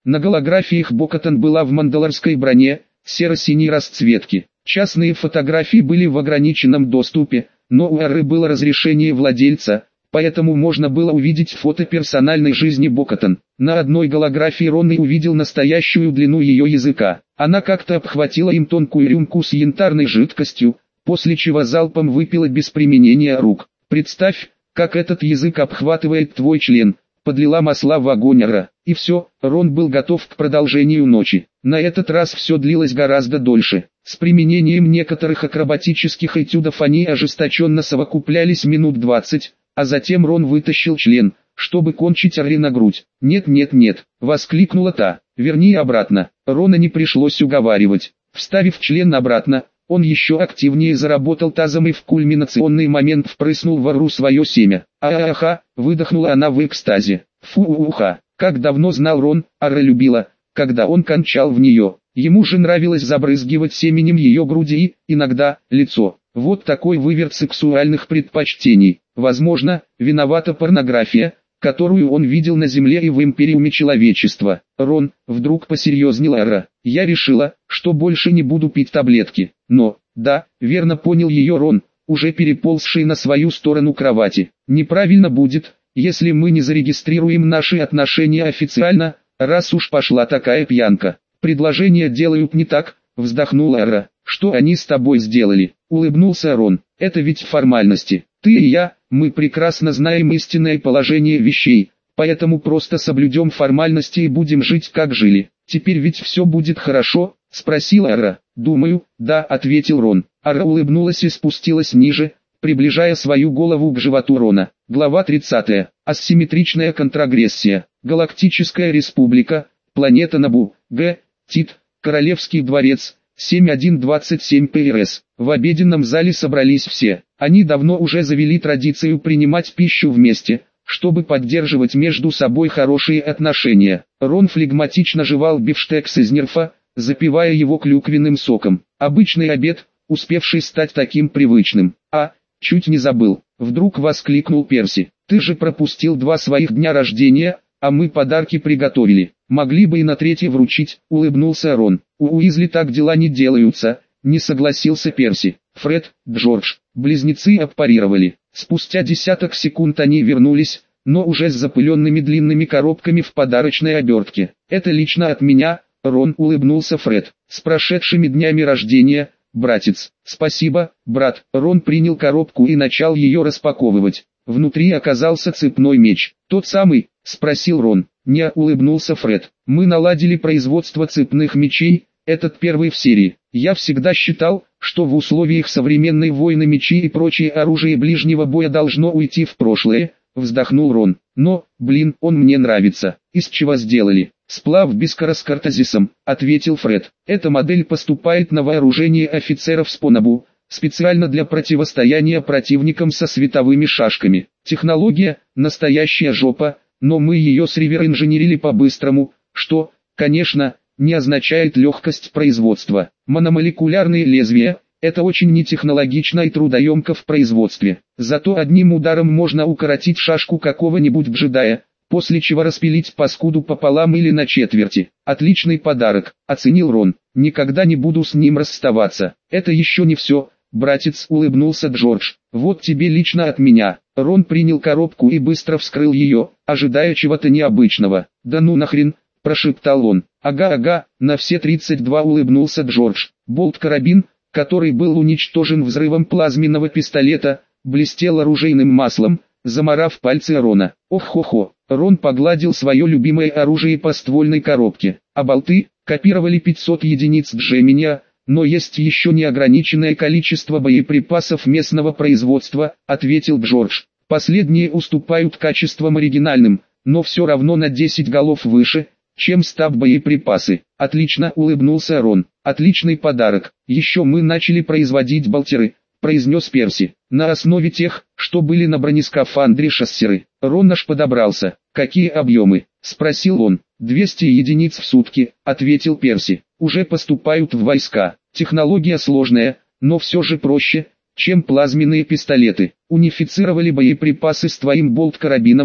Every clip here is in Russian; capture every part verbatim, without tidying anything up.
На голографиях Бокатон была в мандалорской броне, серо-синей расцветки. Частные фотографии были в ограниченном доступе, но у Эры было разрешение владельца, поэтому можно было увидеть фото персональной жизни Бокатон. На одной голографии Ронни увидел настоящую длину ее языка. Она как-то обхватила им тонкую рюмку с янтарной жидкостью, после чего залпом выпила без применения рук. «Представь, как этот язык обхватывает твой член», подлила масла в огонь Эра. И все, Рон был готов к продолжению ночи. На этот раз все длилось гораздо дольше. С применением некоторых акробатических этюдов они ожесточенно совокуплялись минут двадцать, а затем Рон вытащил член, чтобы кончить Эре на грудь. «Нет, нет, нет», — воскликнула та, — «верни обратно». Рона не пришлось уговаривать. Вставив член обратно, он еще активнее заработал тазом и в кульминационный момент впрыснул во рту свое семя. «А-а-аха», — выдохнула она в экстазе. «Фу-уха». Как давно знал Рон, Эра любила, когда он кончал в нее. Ему же нравилось забрызгивать семенем ее груди и, иногда, лицо. Вот такой выверт сексуальных предпочтений. Возможно, виновата порнография, которую он видел на Земле и в Империуме человечества. «Рон», — вдруг посерьезнела Эра, — «я решила, что больше не буду пить таблетки». «Но, да, верно понял ее Рон, уже переползший на свою сторону кровати. Неправильно будет, если мы не зарегистрируем наши отношения официально, раз уж пошла такая пьянка. Предложение делают не так», — вздохнула Эра. «Что они с тобой сделали?» — улыбнулся Рон. «Это ведь формальности. Ты и я, мы прекрасно знаем истинное положение вещей, поэтому просто соблюдем формальности и будем жить как жили. Теперь ведь все будет хорошо?» — спросила Эра. «Думаю, да», — ответил Рон. Эра улыбнулась и спустилась ниже, приближая свою голову к животу Рона. Глава тридцатая. Асимметричная контрагрессия. Галактическая республика. Планета Набу. Г. Тит. Королевский дворец. семь один двадцать семь пэ эр эс. В обеденном зале собрались все. Они давно уже завели традицию принимать пищу вместе, чтобы поддерживать между собой хорошие отношения. Рон флегматично жевал бифштекс из нерфа, запивая его клюквенным соком. Обычный обед, успевший стать таким привычным. «А, чуть не забыл», — вдруг воскликнул Перси. «Ты же пропустил два своих дня рождения, а мы подарки приготовили. Могли бы и на третий вручить», — улыбнулся Рон. «У Уизли так дела не делаются», — не согласился Перси. Фред, Джордж, близнецы аппарировали. Спустя десяток секунд они вернулись, но уже с запыленными длинными коробками в подарочной обертке. «Это лично от меня», — Рон, улыбнулся Фред. «С прошедшими днями рождения, братец». «Спасибо, брат». Рон принял коробку и начал ее распаковывать. Внутри оказался цепной меч. «Тот самый?» — спросил Рон. «Не», — улыбнулся Фред. «Мы наладили производство цепных мечей, этот первый в серии. Я всегда считал, что в условиях современной войны мечи и прочее оружие ближнего боя должно уйти в прошлое», — вздохнул Рон. «Но, блин, он мне нравится». «Из чего сделали?» «Сплав бискара с картазисом», — ответил Фред. «Эта модель поступает на вооружение офицеров Спонабу, специально для противостояния противникам со световыми шашками. Технология — настоящая жопа, но мы ее среверинженерили по-быстрому, что, конечно, не означает легкость производства. Мономолекулярные лезвия — это очень нетехнологично и трудоемко в производстве. Зато одним ударом можно укоротить шашку какого-нибудь джедая, после чего распилить паскуду пополам или на четверти. Отличный подарок», — оценил Рон. «Никогда не буду с ним расставаться». «Это еще не все, братец», — улыбнулся Джордж. «Вот тебе лично от меня». Рон принял коробку и быстро вскрыл ее, ожидая чего-то необычного. «Да ну нахрен», — прошептал он. «Ага-ага», — на все тридцать два улыбнулся Джордж. Болт-карабин, который был уничтожен взрывом плазменного пистолета, блестел оружейным маслом, замарав пальцы Рона. «Ох-хо-хо». Рон погладил свое любимое оружие по ствольной коробке. «А болты?» «Копировали пятьсот единиц Джеминия, но есть еще неограниченное количество боеприпасов местного производства», — ответил Джордж. «Последние уступают качеством оригинальным, но все равно на десять голов выше, чем стаб боеприпасы». «Отлично», — улыбнулся Рон. «Отличный подарок. Еще мы начали производить болтеры», — произнес Перси. «На основе тех, что были на бронескафандре шассеры». Рон аж подобрался. «Какие объемы?» — спросил он. двести единиц в сутки», — ответил Перси. «Уже поступают в войска. Технология сложная, но все же проще, чем плазменные пистолеты. Унифицировали боеприпасы с твоим болт-карабином», —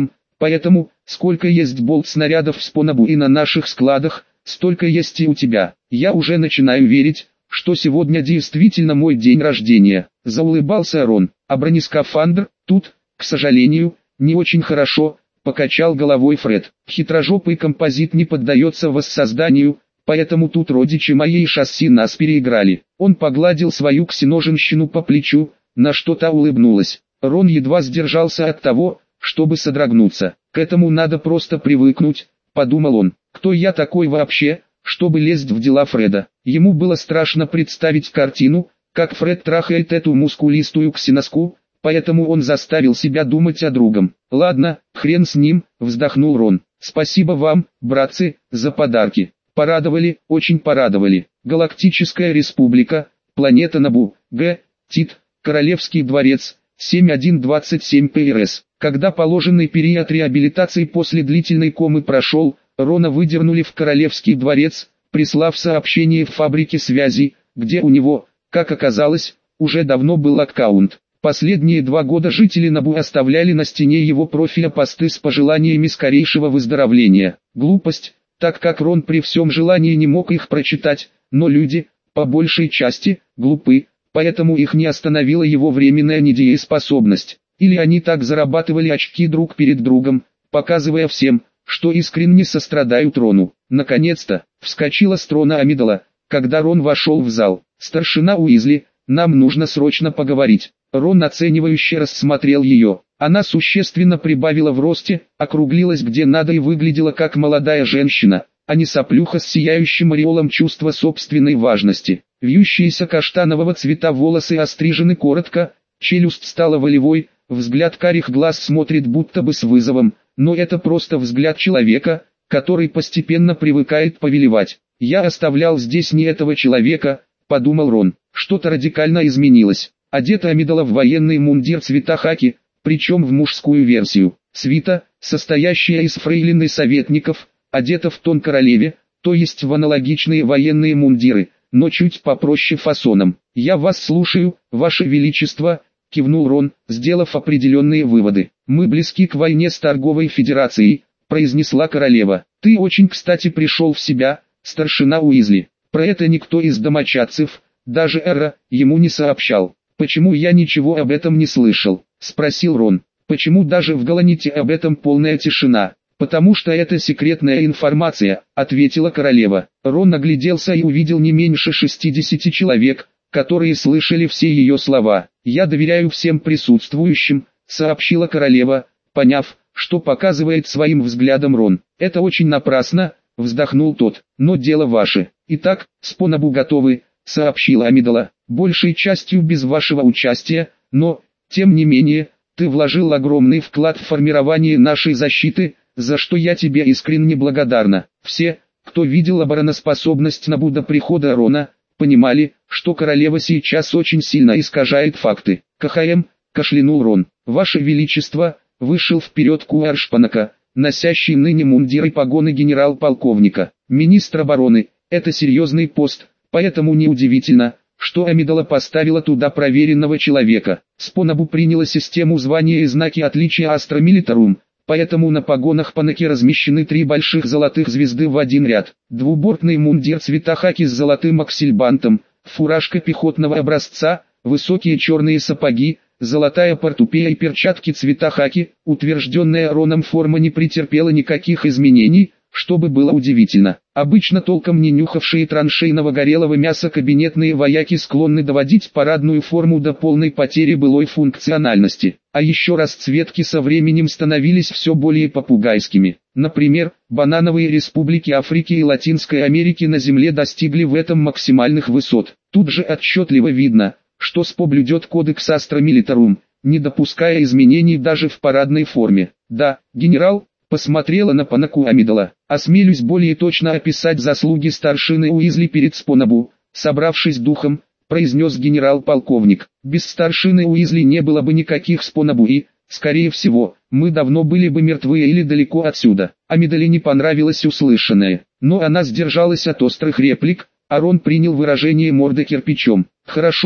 Поэтому, сколько есть болт-снарядов в Спонабу и на наших складах, столько есть и у тебя. Я уже начинаю верить, что сегодня действительно мой день рождения. Заулыбался Рон. А бронескафандр, тут, к сожалению, не очень хорошо, покачал головой Фред. Хитрожопый композит не поддается воссозданию, поэтому тут родичи моей шасси нас переиграли. Он погладил свою ксеноженщину по плечу, на что та улыбнулась. Рон едва сдержался от того, чтобы содрогнуться. К этому надо просто привыкнуть, подумал он. Кто я такой вообще, чтобы лезть в дела Фреда? Ему было страшно представить картину, как Фред трахает эту мускулистую ксеноску, поэтому он заставил себя думать о другом. «Ладно, хрен с ним», — вздохнул Рон. «Спасибо вам, братцы, за подарки. Порадовали, очень порадовали. Галактическая республика, планета Набу, Г. Тит, Королевский дворец, семь один двадцать семь пэ эр эс». Когда положенный период реабилитации после длительной комы прошел, Рона выдернули в Королевский дворец, прислав сообщение в фабрике связи, где у него, как оказалось, уже давно был аккаунт. Последние два года жители Набу оставляли на стене его профиля посты с пожеланиями скорейшего выздоровления. Глупость, так как Рон при всем желании не мог их прочитать, но люди, по большей части, глупы, поэтому их не остановила его временная недееспособность. Или они так зарабатывали очки друг перед другом, показывая всем, что искренне сострадают Рону. Наконец-то, вскочила с трона Амидала, когда Рон вошел в зал. «Старшина Уизли, нам нужно срочно поговорить». Рон оценивающе рассмотрел ее. Она существенно прибавила в росте, округлилась где надо и выглядела как молодая женщина, а не соплюха с сияющим ореолом чувства собственной важности. Вьющиеся каштанового цвета волосы острижены коротко, челюсть стала волевой, взгляд карих глаз смотрит будто бы с вызовом, но это просто взгляд человека, который постепенно привыкает повелевать. «Я оставлял здесь не этого человека», — подумал Рон. Что-то радикально изменилось. Одета Амидала в военный мундир цвета хаки, причем в мужскую версию. Свита, состоящая из фрейлин и советников, одета в тон королеве, то есть в аналогичные военные мундиры, но чуть попроще фасоном. «Я вас слушаю, ваше величество», — кивнул Рон, сделав определенные выводы. «Мы близки к войне с торговой федерацией», — произнесла королева. «Ты очень кстати пришел в себя, старшина Уизли. Про это никто из домочадцев, даже Эра, ему не сообщал». «Почему я ничего об этом не слышал?» — спросил Рон. «Почему даже в Галаните об этом полная тишина?» «Потому что это секретная информация», — ответила королева. Рон огляделся и увидел не меньше шестидесяти человек, которые слышали все ее слова. «Я доверяю всем присутствующим», — сообщила королева, поняв, что показывает своим взглядом Рон. «Это очень напрасно», — вздохнул тот, — «но дело ваше. Итак, Спонабу готовы», — сообщила Амидала, — «большей частью без вашего участия, но, тем не менее, ты вложил огромный вклад в формирование нашей защиты, за что я тебе искренне благодарна». Все, кто видел обороноспособность Набу до прихода Рона, понимали, что королева сейчас очень сильно искажает факты. «КХМ», — кашлянул Рон, — «Ваше Величество», — вышел вперед Куаршпанака, носящий ныне мундир и погоны генерал-полковника. «Министр обороны, это серьезный пост, поэтому неудивительно, что Амидала поставила туда проверенного человека. Спонабу приняла систему звания и знаки отличия Астра Милитарум, поэтому на погонах Панаки размещены три больших золотых звезды в один ряд. Двубортный мундир цвета хаки с золотым аксельбантом, фуражка пехотного образца, высокие черные сапоги, золотая портупея и перчатки цвета хаки. Утвержденная Роном форма не претерпела никаких изменений, чтобы было удивительно. Обычно толком не нюхавшие траншейного горелого мяса кабинетные вояки склонны доводить парадную форму до полной потери былой функциональности. А еще расцветки со временем становились все более попугайскими. Например, банановые республики Африки и Латинской Америки на Земле достигли в этом максимальных высот. Тут же отчетливо видно, что СПО блюдет кодекс Астра Милитарум, не допуская изменений даже в парадной форме. Да, генерал, посмотрела на Панаку Амидала. «Осмелюсь более точно описать заслуги старшины Уизли перед Спонабу», собравшись духом, произнес генерал-полковник. «Без старшины Уизли не было бы никаких Спонабу и, скорее всего, мы давно были бы мертвы или далеко отсюда». Амидале не понравилось услышанное, но она сдержалась от острых реплик, а Рон принял выражение морды кирпичом. «Хорошо»,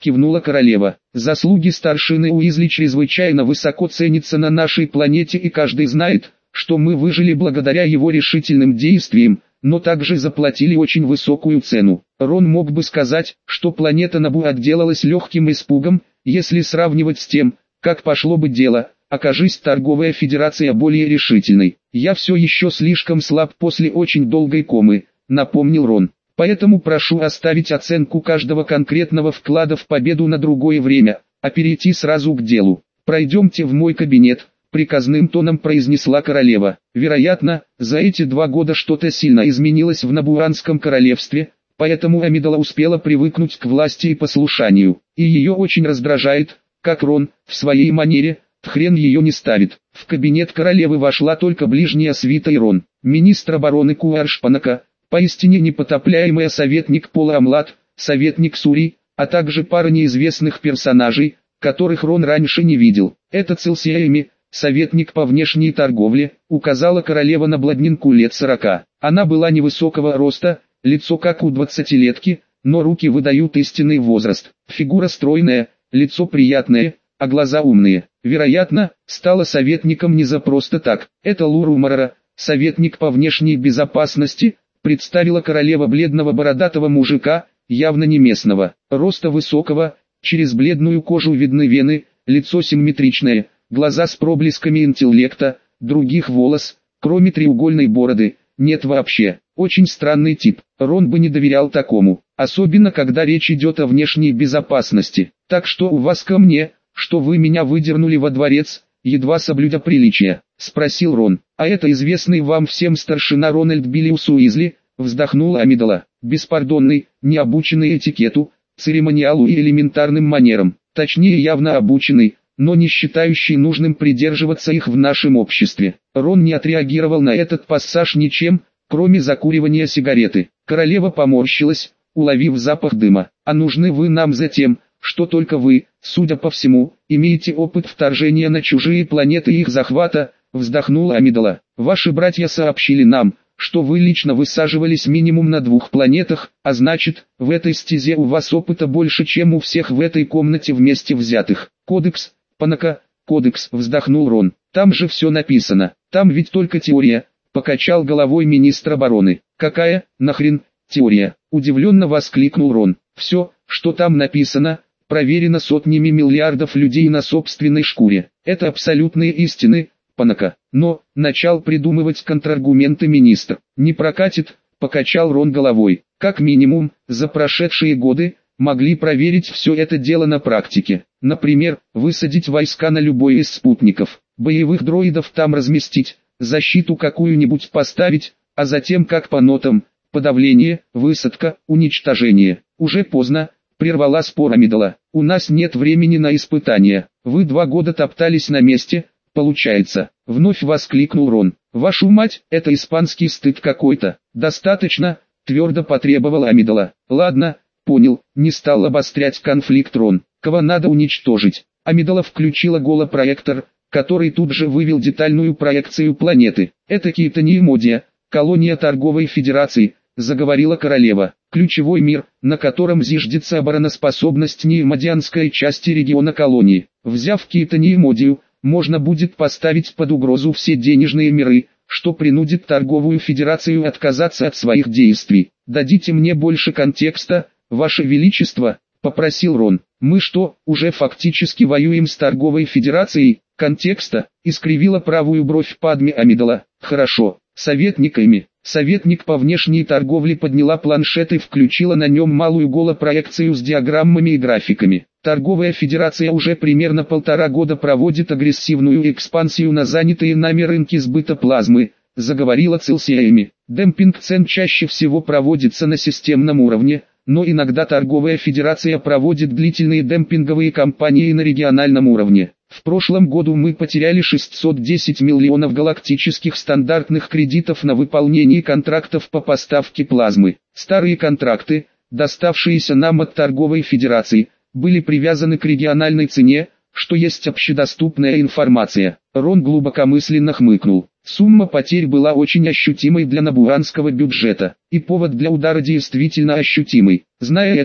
кивнула королева. Заслуги старшины Уизли чрезвычайно высоко ценятся на нашей планете, и каждый знает, что мы выжили благодаря его решительным действиям, но также заплатили очень высокую цену. Рон мог бы сказать, что планета Набу отделалась легким испугом, если сравнивать с тем, как пошло бы дело, окажись торговая федерация более решительной. «Я все еще слишком слаб после очень долгой комы», — напомнил Рон. «Поэтому прошу оставить оценку каждого конкретного вклада в победу на другое время, а перейти сразу к делу. Пройдемте в мой кабинет», — приказным тоном произнесла королева. Вероятно, за эти два года что-то сильно изменилось в Набуанском королевстве, поэтому Амидала успела привыкнуть к власти и послушанию, и ее очень раздражает, как Рон, в своей манере, хрен ее не ставит. В кабинет королевы вошла только ближняя свита и Рон. Министр обороны Куаршпанака, поистине непотопляемый советник Пола Амлат, советник Сури, а также пара неизвестных персонажей, которых Рон раньше не видел. Это Целсиэми, советник по внешней торговле, указала королева на блондинку лет сорока. Она была невысокого роста, лицо как у двадцатилетки, но руки выдают истинный возраст. Фигура стройная, лицо приятное, а глаза умные. Вероятно, стала советником не за просто так. Это Луру Марара, советник по внешней безопасности, представила королева бледного бородатого мужика, явно не местного. Роста высокого, через бледную кожу видны вены, лицо симметричное, глаза с проблесками интеллекта, других волос, кроме треугольной бороды, нет вообще. Очень странный тип. Рон бы не доверял такому, особенно когда речь идет о внешней безопасности. Так что у вас ко мне, что вы меня выдернули во дворец, едва соблюдя приличия, спросил Рон. А это известный вам всем старшина Рональд Биллиус Уизли, вздохнула Амидала. Беспардонный, необученный этикету, церемониалу и элементарным манерам, точнее явно обученный, но не считающий нужным придерживаться их в нашем обществе. Рон не отреагировал на этот пассаж ничем, кроме закуривания сигареты. Королева поморщилась, уловив запах дыма. «А нужны вы нам затем, что только вы, судя по всему, имеете опыт вторжения на чужие планеты и их захвата», вздохнула Амидала. «Ваши братья сообщили нам, что вы лично высаживались минимум на двух планетах, а значит, в этой стезе у вас опыта больше, чем у всех в этой комнате вместе взятых. Кодекс, Панака, кодекс», вздохнул Рон. «Там же все написано, там ведь только теория», покачал головой министр обороны. «Какая, нахрен, теория?» удивленно воскликнул Рон. «Все, что там написано, проверено сотнями миллиардов людей на собственной шкуре. Это абсолютные истины, Панака». Но, начал придумывать контраргументы министр. «Не прокатит», покачал Рон головой. «Как минимум, за прошедшие годы, могли проверить все это дело на практике. Например, высадить войска на любой из спутников, боевых дроидов там разместить, защиту какую-нибудь поставить, а затем как по нотам, подавление, высадка, уничтожение. Уже поздно», прервала спор Амидала. «У нас нет времени на испытания. Вы два года топтались на месте, получается», вновь воскликнул Рон. «Вашу мать, это испанский стыд какой-то». «Достаточно», твердо потребовала Амидала. «Ладно, понял», не стал обострять конфликт Рон. «Кого надо уничтожить?» Амидала включила голопроектор, который тут же вывел детальную проекцию планеты. «Это Кейтаниемодия, колония торговой федерации», заговорила королева. «Ключевой мир, на котором зиждется обороноспособность неемодианской части региона колонии. Взяв Кейтаниемодию, можно будет поставить под угрозу все денежные миры, что принудит торговую федерацию отказаться от своих действий. Дадите мне больше контекста, Ваше Величество», попросил Рон. «Мы что, уже фактически воюем с торговой федерацией?» «Контекста», искривила правую бровь Падме Амидала. «Хорошо, советниками». Советник по внешней торговле подняла планшет и включила на нем малую голопроекцию с диаграммами и графиками. Торговая федерация уже примерно полтора года проводит агрессивную экспансию на занятые нами рынки сбыта плазмы, заговорила Целсиэми. Демпинг цен чаще всего проводится на системном уровне, но иногда торговая федерация проводит длительные демпинговые кампании на региональном уровне. В прошлом году мы потеряли шестьсот десять миллионов галактических стандартных кредитов на выполнение контрактов по поставке плазмы. Старые контракты, доставшиеся нам от торговой федерации, были привязаны к региональной цене, что есть общедоступная информация. Рон глубокомысленно хмыкнул. Сумма потерь была очень ощутимой для набуанского бюджета, и повод для удара действительно ощутимый. Зная это,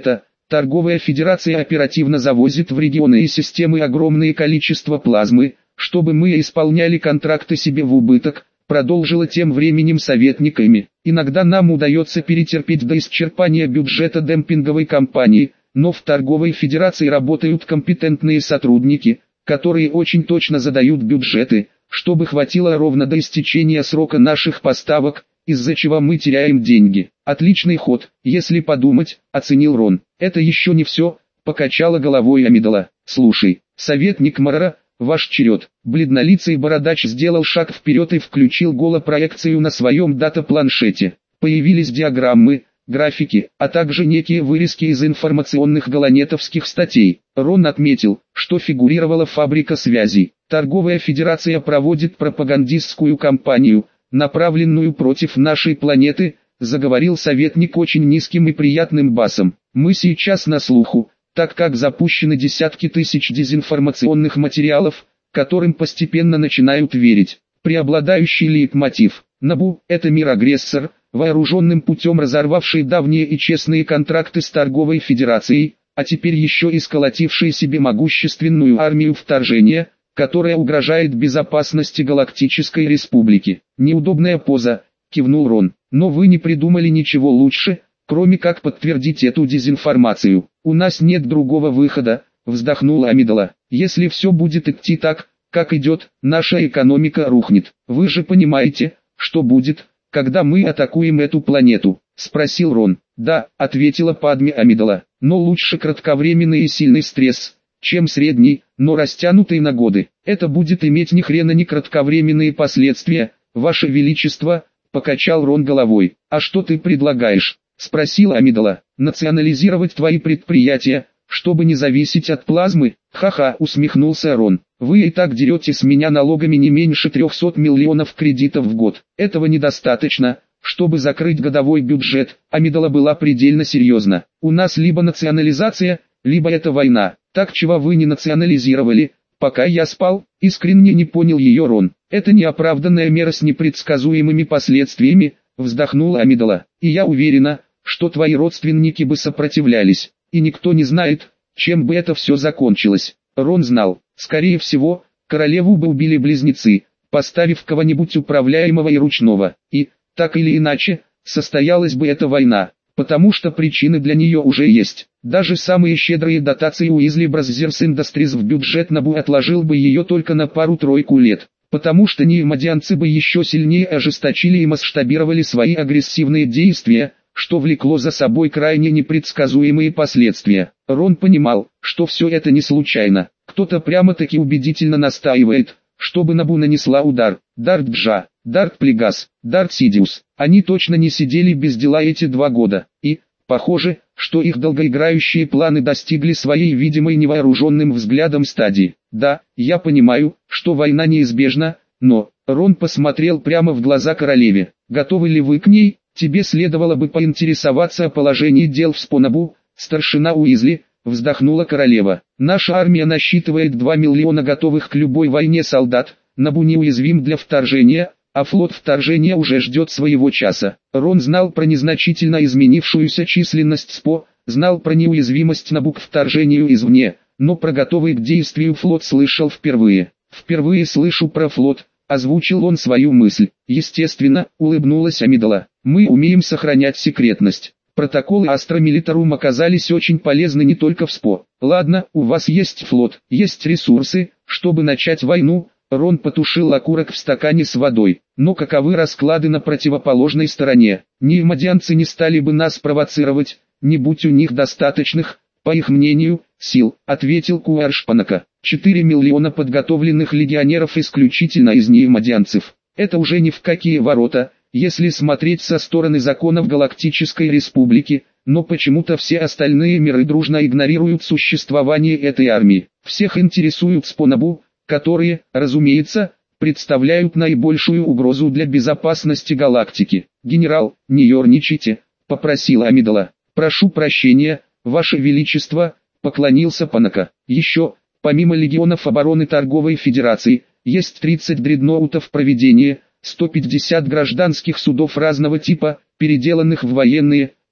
Торговая Федерация оперативно завозит в регионы и системы огромное количество плазмы, чтобы мы исполняли контракты себе в убыток, продолжила тем временем советниками. Иногда нам удается перетерпеть до исчерпания бюджета демпинговой компании, но в торговой федерации работают компетентные сотрудники, которые очень точно задают бюджеты, чтобы хватило ровно до истечения срока наших поставок, из-за чего мы теряем деньги. Отличный ход, если подумать, оценил Рон. Это еще не все, покачала головой Амидала. Слушай, советник Марара, ваш черед. Бледнолицый бородач сделал шаг вперед и включил голопроекцию на своем дата-планшете. Появились диаграммы, графики, а также некие вырезки из информационных голонетовских статей. Рон отметил, что фигурировала фабрика связей. Торговая Федерация проводит пропагандистскую кампанию, направленную против нашей планеты, заговорил советник очень низким и приятным басом. Мы сейчас на слуху, так как запущены десятки тысяч дезинформационных материалов, которым постепенно начинают верить. Преобладающий лейтмотив: Набу – это мир-агрессор, вооруженным путем разорвавший давние и честные контракты с торговой федерацией, а теперь еще и сколотивший себе могущественную армию вторжения, которая угрожает безопасности Галактической Республики. Неудобная поза, кивнул Рон. Но вы не придумали ничего лучше, кроме как подтвердить эту дезинформацию. У нас нет другого выхода, вздохнула Амидала. Если все будет идти так, как идет, наша экономика рухнет. Вы же понимаете, что будет, когда мы атакуем эту планету? Спросил Рон. Да, ответила Падме Амидала. Но лучше кратковременный и сильный стресс, чем средний, но растянутый на годы. Это будет иметь ни хрена не кратковременные последствия, Ваше Величество, покачал Рон головой. А что ты предлагаешь? Спросила Амидала. Национализировать твои предприятия, чтобы не зависеть от плазмы? Ха-ха, усмехнулся Рон. Вы и так дерете с меня налогами не меньше трехсот миллионов кредитов в год. Этого недостаточно, чтобы закрыть годовой бюджет. Амидала была предельно серьезна. У нас либо национализация, либо это война. Так чего вы не национализировали, пока я спал? Искренне не понял ее Рон. Это неоправданная мера с непредсказуемыми последствиями, вздохнула Амидала. И я уверена, что твои родственники бы сопротивлялись. И никто не знает, чем бы это все закончилось. Рон знал, скорее всего, королеву бы убили близнецы, поставив кого-нибудь управляемого и ручного. И, так или иначе, состоялась бы эта война, потому что причины для нее уже есть. Даже самые щедрые дотации Уизли Бразерс Industries в бюджет Набу отложил бы ее только на пару-тройку лет, потому что неимодианцы бы еще сильнее ожесточили и масштабировали свои агрессивные действия, что влекло за собой крайне непредсказуемые последствия. Рон понимал, что все это не случайно. Кто-то прямо-таки убедительно настаивает, чтобы Набу нанесла удар. Дарт Джа, Дарт Плегас, Дарт Сидиус. Они точно не сидели без дела эти два года. И, похоже, что их долгоиграющие планы достигли своей видимой невооруженным взглядом стадии. Да, я понимаю, что война неизбежна, но... Рон посмотрел прямо в глаза королеве. Готовы ли вы к ней? Тебе следовало бы поинтересоваться о положении дел в Спонабу, старшина Уизли, вздохнула королева. Наша армия насчитывает два миллиона готовых к любой войне солдат, Набу неуязвим для вторжения, а флот вторжения уже ждет своего часа. Рон знал про незначительно изменившуюся численность СПО, знал про неуязвимость Набу к вторжению извне, но про готовый к действию флот слышал впервые. Впервые слышу про флот, озвучил он свою мысль. Естественно, улыбнулась Амидала. Мы умеем сохранять секретность. Протоколы Астра Милитарум оказались очень полезны не только в СПО. Ладно, у вас есть флот, есть ресурсы, чтобы начать войну. Рон потушил окурок в стакане с водой. Но каковы расклады на противоположной стороне? Неимодианцы не стали бы нас провоцировать, не будь у них достаточных, по их мнению, сил, ответил Куаршпанака. Четыре миллиона подготовленных легионеров исключительно из неимодианцев. Это уже ни в какие ворота, если смотреть со стороны законов Галактической Республики, но почему-то все остальные миры дружно игнорируют существование этой армии. Всех интересуют Спонабу, которые, разумеется, представляют наибольшую угрозу для безопасности галактики. «Генерал, не ерничайте», — попросила Амидала. «Прошу прощения, Ваше Величество», — поклонился Панака. «Еще, помимо легионов обороны Торговой Федерации, есть тридцать дредноутов проведения, сто пятьдесят гражданских судов разного типа, переделанных в военные,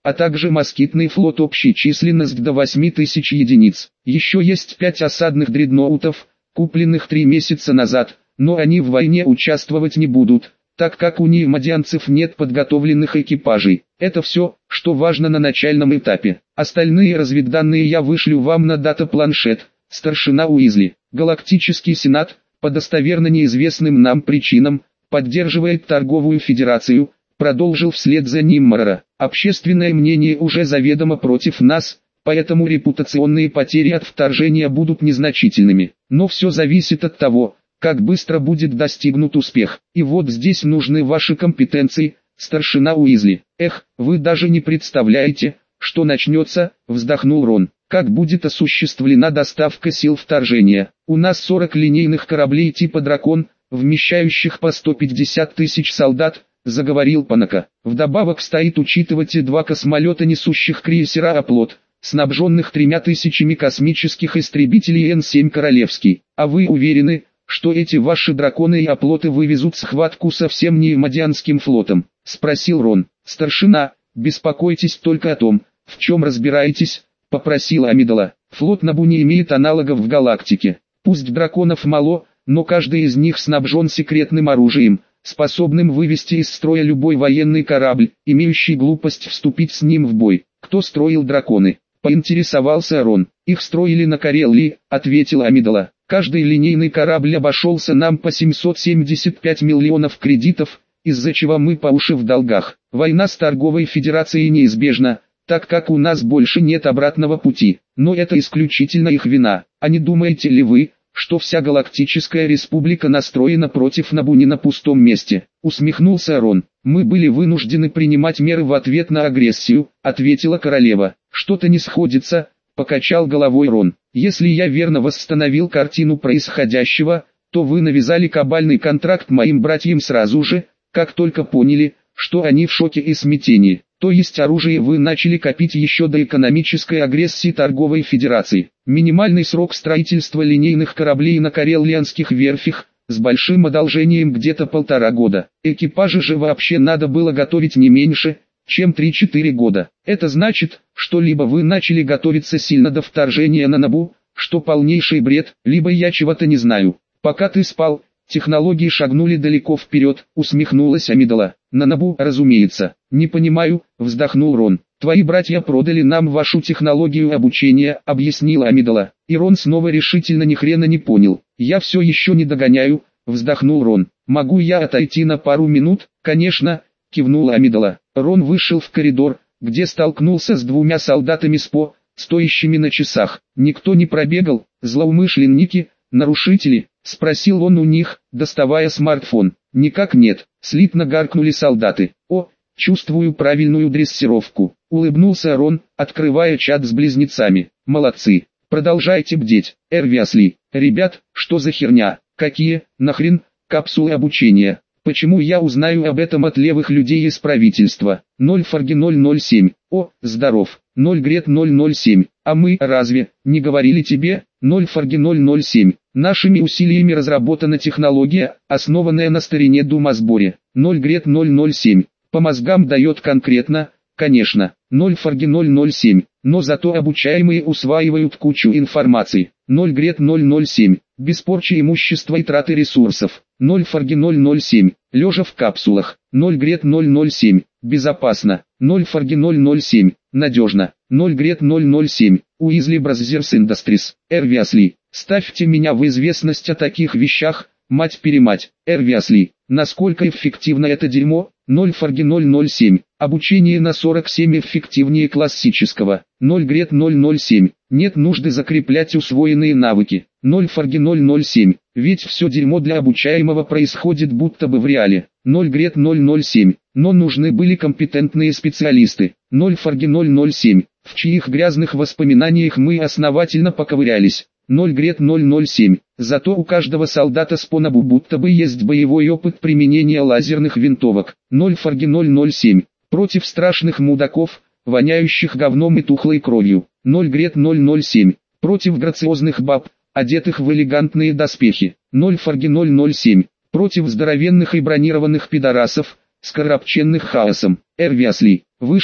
а также москитный флот общей численность до восьми тысяч единиц. Еще есть пять осадных дредноутов, купленных три месяца назад, но они в войне участвовать не будут, так как у неимадианцев нет подготовленных экипажей. Это все, что важно на начальном этапе. Остальные разведданные я вышлю вам на дата-планшет. Старшина Уизли. Галактический Сенат, по достоверно неизвестным нам причинам, поддерживает торговую федерацию, продолжил вслед за ним Морра. Общественное мнение уже заведомо против нас, поэтому репутационные потери от вторжения будут незначительными. Но все зависит от того, как быстро будет достигнут успех. И вот здесь нужны ваши компетенции, старшина Уизли. Эх, вы даже не представляете, что начнется, вздохнул Рон. Как будет осуществлена доставка сил вторжения? У нас сорок линейных кораблей типа «Дракон», вмещающих по сто пятьдесят тысяч солдат, заговорил Панака. Вдобавок стоит учитывать и два космолета, несущих крейсера «Оплот», снабженных тремя тысячами космических истребителей Н семь «Королевский». А вы уверены, что эти ваши драконы и оплоты вывезут схватку со всем неимадианским флотом? Спросил Рон. Старшина, беспокойтесь только о том, в чем разбираетесь, попросила Амидала. Флот Набу не имеет аналогов в галактике. Пусть драконов мало, но каждый из них снабжен секретным оружием, способным вывести из строя любой военный корабль, имеющий глупость вступить с ним в бой. Кто строил драконы? Поинтересовался Рон. Их строили на Кареллии, ответила Амидала. Каждый линейный корабль обошелся нам по семьсот семьдесят пять миллионов кредитов, из-за чего мы по уши в долгах. Война с торговой федерацией неизбежна, так как у нас больше нет обратного пути. Но это исключительно их вина. А не думаете ли вы, что вся галактическая республика настроена против Набу не на пустом месте? Усмехнулся Рон. Мы были вынуждены принимать меры в ответ на агрессию, ответила королева. Что-то не сходится, покачал головой Рон. Если я верно восстановил картину происходящего, то вы навязали кабальный контракт моим братьям сразу же, как только поняли, что они в шоке и смятении. То есть оружие вы начали копить еще до экономической агрессии торговой федерации. Минимальный срок строительства линейных кораблей на кареллианских верфях, с большим одолжением где-то полтора года. Экипажи же вообще надо было готовить не меньше, чем три-четыре года. Это значит, что либо вы начали готовиться сильно до вторжения на Набу, что полнейший бред, либо я чего-то не знаю. Пока ты спал, технологии шагнули далеко вперед, усмехнулась Амидала. На Набу, разумеется. Не понимаю, вздохнул Рон. Твои братья продали нам вашу технологию обучения, объяснила Амидала. И Рон снова решительно ни хрена не понял. Я все еще не догоняю, вздохнул Рон. Могу я отойти на пару минут? Конечно, кивнула Амидала. Рон вышел в коридор, где столкнулся с двумя солдатами СПО, стоящими на часах. Никто не пробегал, злоумышленники, нарушители, спросил он у них, доставая смартфон. Никак нет, слитно гаркнули солдаты. О, чувствую правильную дрессировку, улыбнулся Рон, открывая чат с близнецами. Молодцы, продолжайте бдеть. Эрвиасли, ребят, что за херня? Какие, нахрен, капсулы обучения? Почему я узнаю об этом от левых людей из правительства? ноль Фарги ноль ноль семь. О, здоров. ноль Грет ноль ноль семь. А мы, разве, не говорили тебе? ноль Фарги ноль ноль семь. Нашими усилиями разработана технология, основанная на старине Думасборе. ноль Грет ноль ноль семь. По мозгам дает конкретно, конечно. ноль Фарги ноль ноль семь. Но зато обучаемые усваивают кучу информации. ноль Грет ноль ноль семь. Без порчи имущества и траты ресурсов. ноль Фарги ноль ноль семь. Лежа в капсулах. ноль Грет ноль ноль семь. Безопасно. ноль Фарги ноль ноль семь. Надежно. ноль Грет ноль ноль семь. Уизли Бразерс Индастрис. Эрвиасли. Ставьте меня в известность о таких вещах, мать-перемать. Эрвиасли. Насколько эффективно это дерьмо? ноль Фарги ноль ноль семь. Обучение на сорок семь эффективнее классического. ноль Грет ноль ноль семь. Нет нужды закреплять усвоенные навыки. ноль Фарги ноль ноль семь. Ведь все дерьмо для обучаемого происходит будто бы в реале. ноль Грет ноль ноль семь. Но нужны были компетентные специалисты. ноль Фарги ноль ноль семь. В чьих грязных воспоминаниях мы основательно поковырялись. ноль Грет ноль ноль семь. Зато у каждого солдата с Понабу будто бы есть боевой опыт применения лазерных винтовок. ноль Фарги ноль ноль семь. Против страшных мудаков, воняющих говном и тухлой кровью. ноль Грет ноль ноль семь. Против грациозных баб, одетых в элегантные доспехи. ноль Фарги ноль ноль семь. Против здоровенных и бронированных пидорасов, скоропченных хаосом. Эрвиасли, вы что,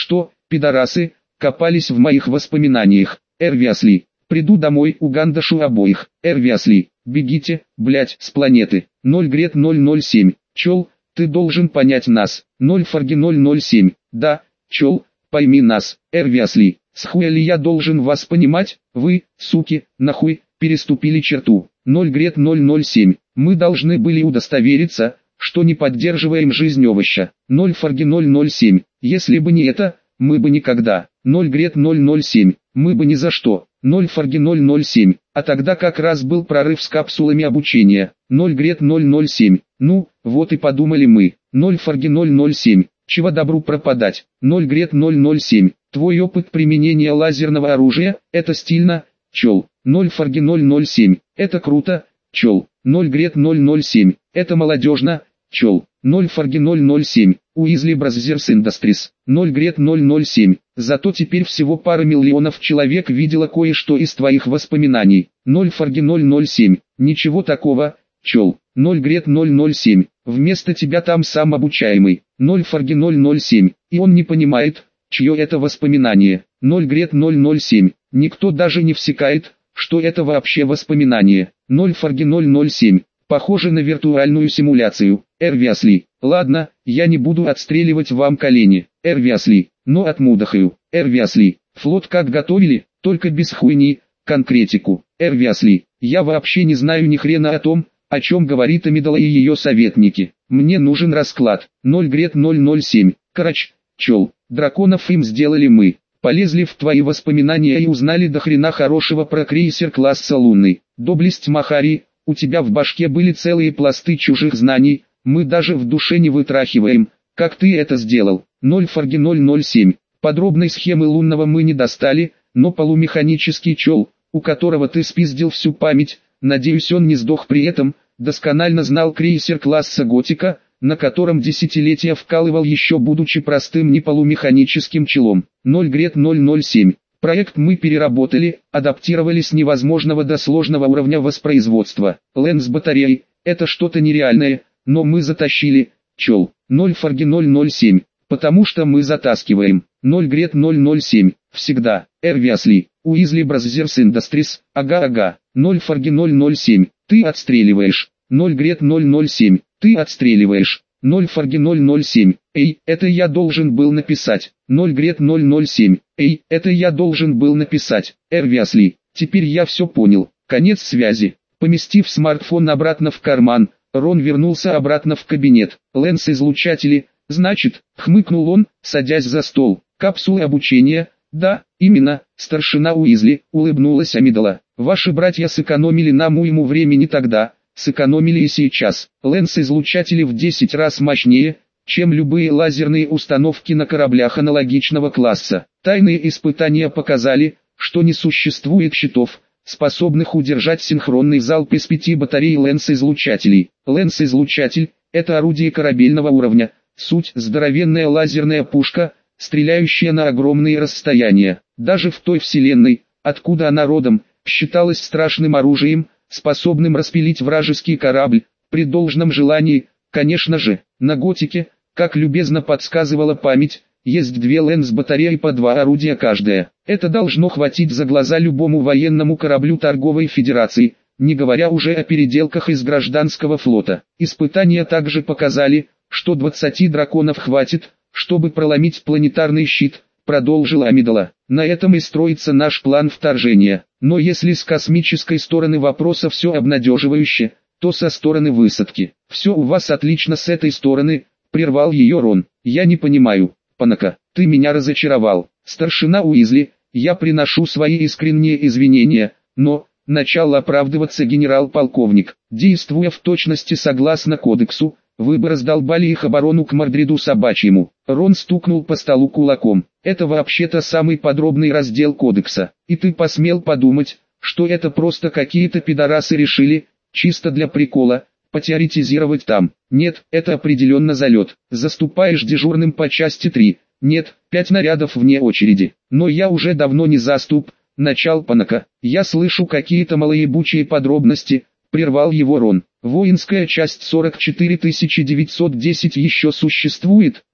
пидорасы, копались в моих воспоминаниях. Эрвиасли, приду домой, угандашу обоих. Эрвиасли, бегите, блять, с планеты. ноль Грет ноль ноль семь, чел, ты должен понять нас. ноль Фарги ноль ноль семь, да, чел, пойми нас. Эрвиасли, с хуя ли я должен вас понимать, вы, суки, нахуй, переступили черту. ноль Грет ноль ноль семь, мы должны были удостовериться, что не поддерживаем жизнь овоща. ноль Фарги ноль ноль семь, если бы не это, мы бы никогда. ноль Грет ноль ноль семь, мы бы ни за что. ноль Фарги ноль ноль семь, а тогда как раз был прорыв с капсулами обучения. ноль Грет ноль ноль семь, ну, вот и подумали мы. ноль Фарги ноль ноль семь, чего добру пропадать. ноль Грет ноль ноль семь, твой опыт применения лазерного оружия, это стильно, чел. ноль Фарги ноль ноль семь, это круто, чел. ноль Грет ноль ноль семь, это молодежно, чел. ноль Фарги ноль ноль семь, Уизли Бразерс Industries. ноль Грет ноль ноль семь, зато теперь всего пара миллионов человек видела кое-что из твоих воспоминаний. ноль Фарги ноль ноль семь, ничего такого, чел. ноль Грет ноль ноль семь, вместо тебя там сам обучаемый. ноль Фарги ноль ноль семь, и он не понимает, чье это воспоминание. ноль Грет ноль ноль семь, никто даже не всекает, что это вообще воспоминание. ноль Фарги ноль ноль семь, похоже на виртуальную симуляцию. Эрвиасли, ладно, я не буду отстреливать вам колени. Эрвиасли, но отмудохаю. Эрвиасли, флот как готовили, только без хуйни, конкретику. Эрвиасли, я вообще не знаю ни хрена о том, о чем говорит Амидала и ее советники. Мне нужен расклад. ноль Грет ноль ноль семь, Карач, чел, драконов им сделали мы. Полезли в твои воспоминания и узнали до хрена хорошего про крейсер класса Лунный. Доблесть Махари, у тебя в башке были целые пласты чужих знаний, мы даже в душе не вытрахиваем, как ты это сделал. ноль Фарги ноль ноль семь, подробной схемы лунного мы не достали, но полумеханический чел, у которого ты спиздил всю память, надеюсь он не сдох при этом, досконально знал крейсер класса Готика, на котором десятилетия вкалывал еще будучи простым неполумеханическим челом. ноль Грет ноль ноль семь. Проект мы переработали, адаптировали с невозможного до сложного уровня воспроизводства. Лэнс батареи, это что-то нереальное, но мы затащили, чел. ноль Фарги ноль ноль семь, потому что мы затаскиваем. ноль Грет ноль ноль семь, всегда. Эрвиасли, Уизли Бразерс Industries, ага-ага. ноль Фарги ноль ноль семь, ты отстреливаешь. ноль Грет ноль ноль семь, ты отстреливаешь. ноль Фарги ноль ноль семь, эй, это я должен был написать. ноль Грет ноль ноль семь, эй, это я должен был написать. Эрвиасли, теперь я все понял. Конец связи. Поместив смартфон обратно в карман, Рон вернулся обратно в кабинет. Лэнс-излучатели, значит, хмыкнул он, садясь за стол. Капсулы обучения, да, именно, старшина Уизли, улыбнулась Амидала. Ваши братья сэкономили нам уйму времени тогда, сэкономили и сейчас. Лэнс-излучатели в десять раз мощнее, чем любые лазерные установки на кораблях аналогичного класса. Тайные испытания показали, что не существует щитов, способных удержать синхронный залп из пяти батарей лэнс-излучателей. Лэнс-излучатель – это орудие корабельного уровня, суть – здоровенная лазерная пушка, стреляющая на огромные расстояния. Даже в той вселенной, откуда она родом, считалась страшным оружием, способным распилить вражеский корабль, при должном желании, конечно же. На Готике, как любезно подсказывала память, есть две лэнс-батареи по два орудия каждая. Это должно хватить за глаза любому военному кораблю торговой федерации, не говоря уже о переделках из гражданского флота. Испытания также показали, что двадцати драконов хватит, чтобы проломить планетарный щит, продолжила Амидала. На этом и строится наш план вторжения. Но если с космической стороны вопроса все обнадеживающе, то со стороны высадки. Все у вас отлично с этой стороны, прервал ее Рон. Я не понимаю, Панака, ты меня разочаровал. Старшина Уизли, я приношу свои искренние извинения, но, начал оправдываться генерал-полковник, действуя в точности согласно кодексу, вы бы раздолбали их оборону к Мордреду собачьему. Рон стукнул по столу кулаком. Это вообще-то самый подробный раздел кодекса. И ты посмел подумать, что это просто какие-то пидорасы решили, чисто для прикола, потеоретизировать там. Нет, это определенно залет. Заступаешь дежурным по части три. Нет, пять нарядов вне очереди. Но я уже давно не заступ, начал Панака. Я слышу какие-то малоебучие подробности, прервал его Рон. Воинская часть сорок четыре тысячи девятьсот десять еще существует?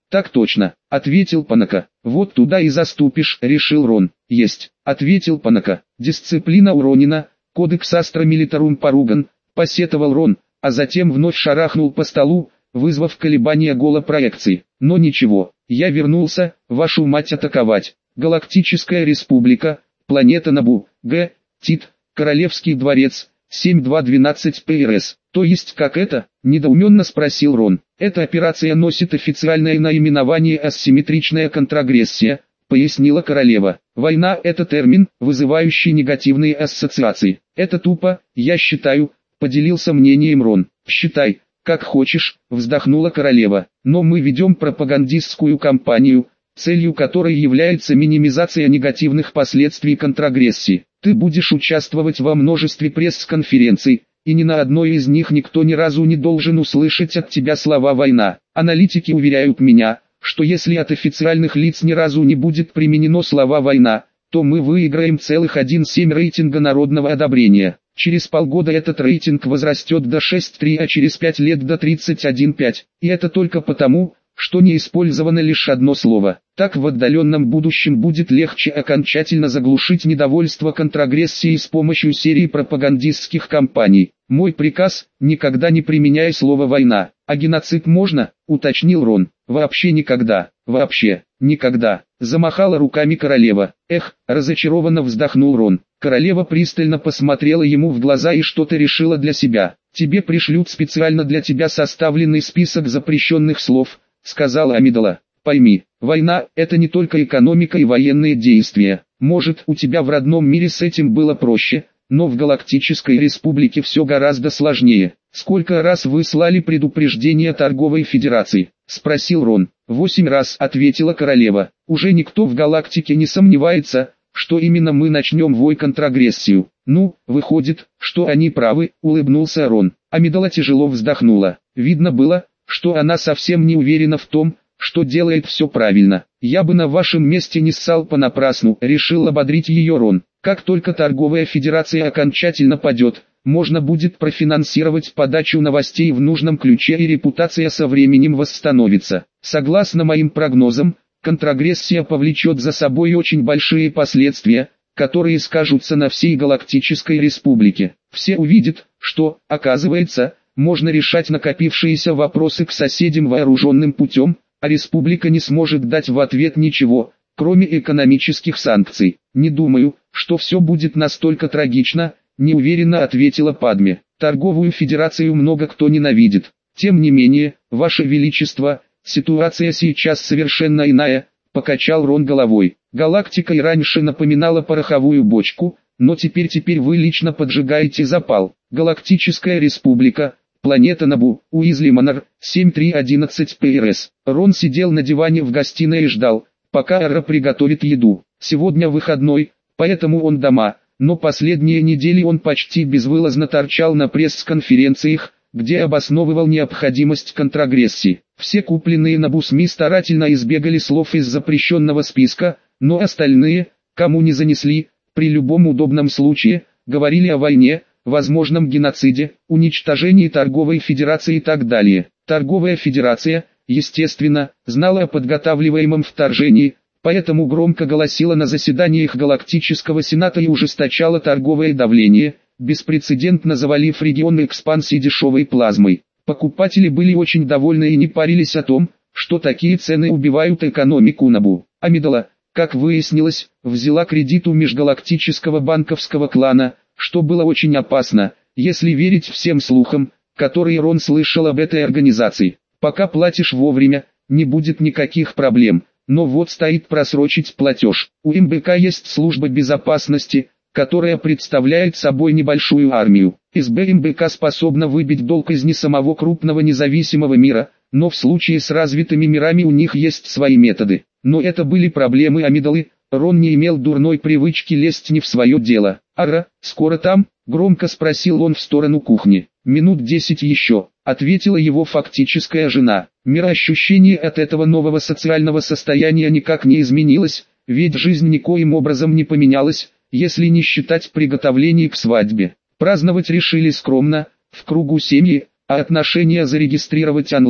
Так точно, ответил Панака. Вот туда и заступишь, решил Рон. Есть, ответил Панака. Дисциплина уронена, кодекс Астра Милитарум поруган, посетовал Рон, а затем вновь шарахнул по столу, вызвав колебания голопроекции. Но ничего, я вернулся, вашу мать атаковать. Галактическая республика, планета Набу, Г, Тит, Королевский дворец, семь два двенадцать ПРС. То есть как это? Недоуменно спросил Рон. Эта операция носит официальное наименование «асимметричная контрагрессия», пояснила королева. Война – это термин, вызывающий негативные ассоциации. Это тупо, я считаю, поделился мнением Рон. Считай, как хочешь, вздохнула королева. Но мы ведем пропагандистскую кампанию, целью которой является минимизация негативных последствий контрагрессии. Ты будешь участвовать во множестве пресс-конференций, и ни на одной из них никто ни разу не должен услышать от тебя слова «война». Аналитики уверяют меня, что если от официальных лиц ни разу не будет применено слова «война», то мы выиграем целых один целых семь рейтинга народного одобрения. Через полгода этот рейтинг возрастет до шесть целых три, а через пять лет до тридцать один целых пять. И это только потому, что не использовано лишь одно слово. Так в отдаленном будущем будет легче окончательно заглушить недовольство контрагрессией с помощью серии пропагандистских кампаний. Мой приказ – никогда не применяй слово «война». А геноцид можно? Уточнил Рон. Вообще никогда, вообще, никогда. Замахала руками королева. Эх, разочарованно вздохнул Рон. Королева пристально посмотрела ему в глаза и что-то решила для себя. Тебе пришлют специально для тебя составленный список запрещенных слов, сказала Амидала. Пойми, война – это не только экономика и военные действия. Может, у тебя в родном мире с этим было проще, но в Галактической Республике все гораздо сложнее. Сколько раз вы слали предупреждение торговой федерации? Спросил Рон. Восемь раз, ответила королева. Уже никто в галактике не сомневается, что именно мы начнем вой контрагрессию. Ну, выходит, что они правы, улыбнулся Рон. Амидала тяжело вздохнула. Видно было, что она совсем не уверена в том, что делает все правильно. Я бы на вашем месте не ссал понапрасну, решил ободрить ее Рон. Как только торговая федерация окончательно падет, можно будет профинансировать подачу новостей в нужном ключе, и репутация со временем восстановится. Согласно моим прогнозам, контрагрессия повлечет за собой очень большие последствия, которые скажутся на всей Галактической Республике. Все увидят, что, оказывается, можно решать накопившиеся вопросы к соседям вооруженным путем, а республика не сможет дать в ответ ничего, кроме экономических санкций. Не думаю, что все будет настолько трагично, неуверенно ответила Падме. Торговую федерацию много кто ненавидит. Тем не менее, Ваше Величество, ситуация сейчас совершенно иная, покачал Рон головой. Галактика и раньше напоминала пороховую бочку, но теперь теперь вы лично поджигаете запал. Галактическая Республика, планета Набу, Уизли Манор, семь три одиннадцать ПРС. Рон сидел на диване в гостиной и ждал, пока Ара приготовит еду. Сегодня выходной, поэтому он дома, но последние недели он почти безвылазно торчал на пресс-конференциях, где обосновывал необходимость контрагрессии. Все купленные Набу СМИ старательно избегали слов из запрещенного списка, но остальные, кому не занесли, при любом удобном случае, говорили о войне, возможном геноциде, уничтожении торговой федерации и так далее. Торговая федерация, естественно, знала о подготавливаемом вторжении, поэтому громко голосила на заседаниях Галактического Сената и ужесточала торговое давление, беспрецедентно завалив регион экспансии дешевой плазмой. Покупатели были очень довольны и не парились о том, что такие цены убивают экономику Набу. Амидала, как выяснилось, взяла кредит у межгалактического банковского клана, что было очень опасно, если верить всем слухам, которые Рон слышал об этой организации. Пока платишь вовремя, не будет никаких проблем, но вот стоит просрочить платеж. У МБК есть служба безопасности, которая представляет собой небольшую армию. СБ МБК способна выбить долг из не самого крупного независимого мира, но в случае с развитыми мирами у них есть свои методы. Но это были проблемы Амидалы. Рон не имел дурной привычки лезть не в свое дело. «Ара, скоро там?» – громко спросил он в сторону кухни. «Минут десять еще», – ответила его фактическая жена. Мироощущение от этого нового социального состояния никак не изменилось, ведь жизнь никоим образом не поменялась, если не считать приготовлений к свадьбе. Праздновать решили скромно, в кругу семьи, а отношения зарегистрировать онлайн,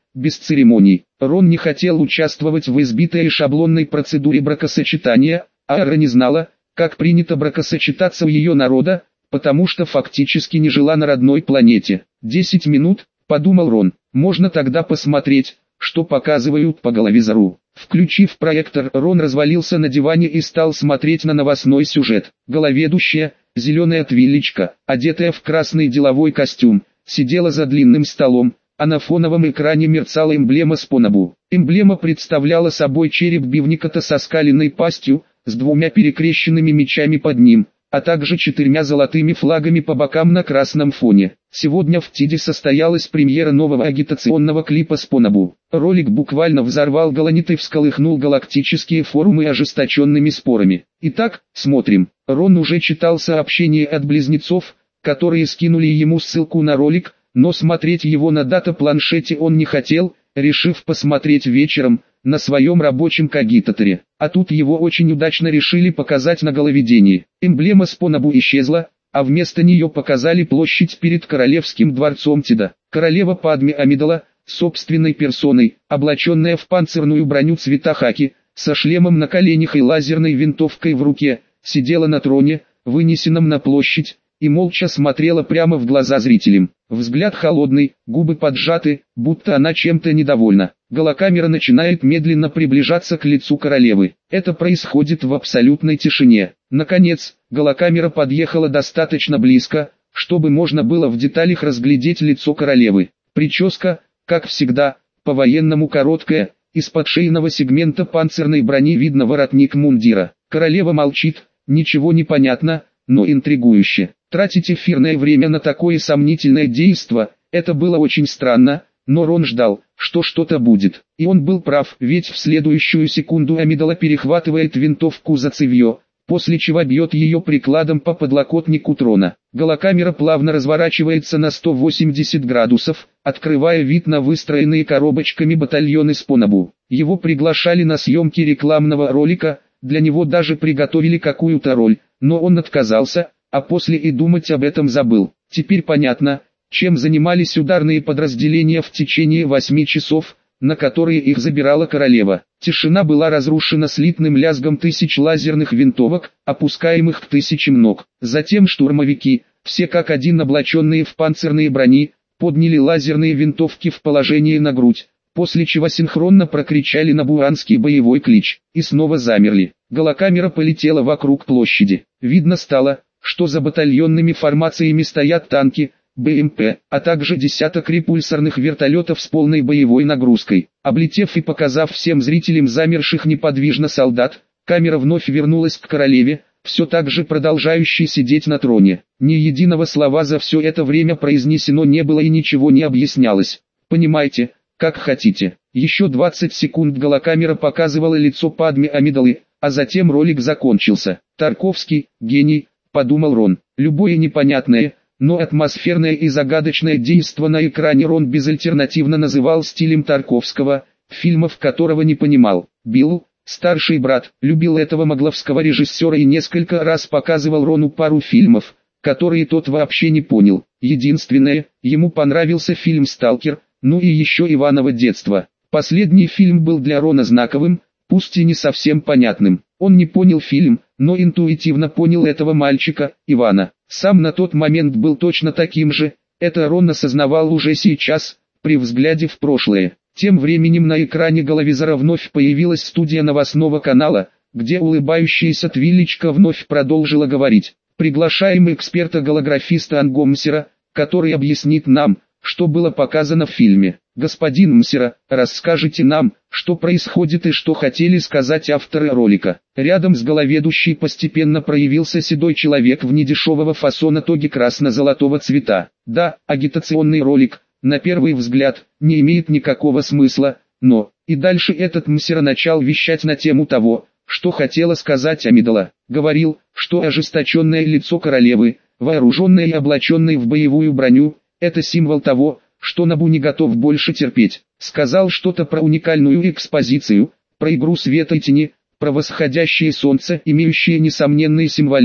без церемоний. Рон не хотел участвовать в избитой и шаблонной процедуре бракосочетания, а Ара не знала, как принято бракосочетаться у ее народа, потому что фактически не жила на родной планете. «Десять минут», — подумал Рон, — «можно тогда посмотреть, что показывают по головизору». Включив проектор, Рон развалился на диване и стал смотреть на новостной сюжет. Головедущая, зеленая твилечка, одетая в красный деловой костюм, сидела за длинным столом, а на фоновом экране мерцала эмблема Спонабу. Эмблема представляла собой череп бивникота со скаленной пастью, с двумя перекрещенными мечами под ним, а также четырьмя золотыми флагами по бокам на красном фоне. Сегодня в ТИДе состоялась премьера нового агитационного клипа Спонабу. Ролик буквально взорвал Галанит и всколыхнул галактические форумы ожесточенными спорами. Итак, смотрим. Рон уже читал сообщение от близнецов, которые скинули ему ссылку на ролик, но смотреть его на дата-планшете он не хотел, решив посмотреть вечером, на своем рабочем кагитаторе. А тут его очень удачно решили показать на головедении. Эмблема Спонабу исчезла, а вместо нее показали площадь перед королевским дворцом Тида. Королева Падме Амидала, собственной персоной, облаченная в панцирную броню цвета хаки, со шлемом на коленях и лазерной винтовкой в руке, сидела на троне, вынесенном на площадь, и молча смотрела прямо в глаза зрителям. Взгляд холодный, губы поджаты, будто она чем-то недовольна. Голокамера начинает медленно приближаться к лицу королевы. Это происходит в абсолютной тишине. Наконец, голокамера подъехала достаточно близко, чтобы можно было в деталях разглядеть лицо королевы. Прическа, как всегда, по-военному короткая, из-под шейного сегмента панцирной брони видно воротник мундира. Королева молчит, ничего не понятно, но интригующе. Тратить эфирное время на такое сомнительное действо, это было очень странно, но Рон ждал, что что-то будет. И он был прав, ведь в следующую секунду Амидала перехватывает винтовку за цевьё, после чего бьет ее прикладом по подлокотнику трона. Голокамера плавно разворачивается на сто восемьдесят градусов, открывая вид на выстроенные коробочками батальоны Спонабу. Его приглашали на съемки рекламного ролика, для него даже приготовили какую-то роль, но он отказался, а после и думать об этом забыл. Теперь понятно, чем занимались ударные подразделения в течение восьми часов, на которые их забирала королева. Тишина была разрушена слитным лязгом тысяч лазерных винтовок, опускаемых к тысячам ног. Затем штурмовики, все как один облаченные в панцирные брони, подняли лазерные винтовки в положение на грудь, после чего синхронно прокричали набуанский боевой клич, и снова замерли. Голокамера полетела вокруг площади. Видно стало, что за батальонными формациями стоят танки, БМП, а также десяток репульсорных вертолетов с полной боевой нагрузкой. Облетев и показав всем зрителям замерших неподвижно солдат, камера вновь вернулась к королеве, все так же продолжающей сидеть на троне. Ни единого слова за все это время произнесено не было и ничего не объяснялось. Понимаете, как хотите. Еще двадцать секунд голокамера показывала лицо Падме Амидалы, а затем ролик закончился. Тарковский, гений, подумал Рон. Любое непонятное, но атмосферное и загадочное действо на экране Рон безальтернативно называл стилем Тарковского, фильмов которого не понимал. Билл, старший брат, любил этого могловского режиссера и несколько раз показывал Рону пару фильмов, которые тот вообще не понял. Единственное, ему понравился фильм «Сталкер», ну и еще «Иваново детство». Последний фильм был для Рона знаковым, пусть и не совсем понятным. Он не понял фильм, но интуитивно понял этого мальчика, Ивана. Сам на тот момент был точно таким же, это Рон осознавал уже сейчас, при взгляде в прошлое. Тем временем на экране головизора вновь появилась студия новостного канала, где улыбающаяся Твилечка вновь продолжила говорить. Приглашаем эксперта-голографиста Ангомсера, который объяснит нам, что было показано в фильме. Господин Мсера, расскажите нам, что происходит и что хотели сказать авторы ролика. Рядом с головедущей постепенно проявился седой человек в недешевого фасона тоги красно-золотого цвета. Да, агитационный ролик, на первый взгляд, не имеет никакого смысла, но... И дальше этот Мсера начал вещать на тему того, что хотела сказать Амидала. Говорил, что ожесточенное лицо королевы, вооруженное и облаченное в боевую броню, это символ того, что Набу не готов больше терпеть. Сказал что-то про уникальную экспозицию, про игру света и тени, про восходящее солнце, имеющее несомненный символизм,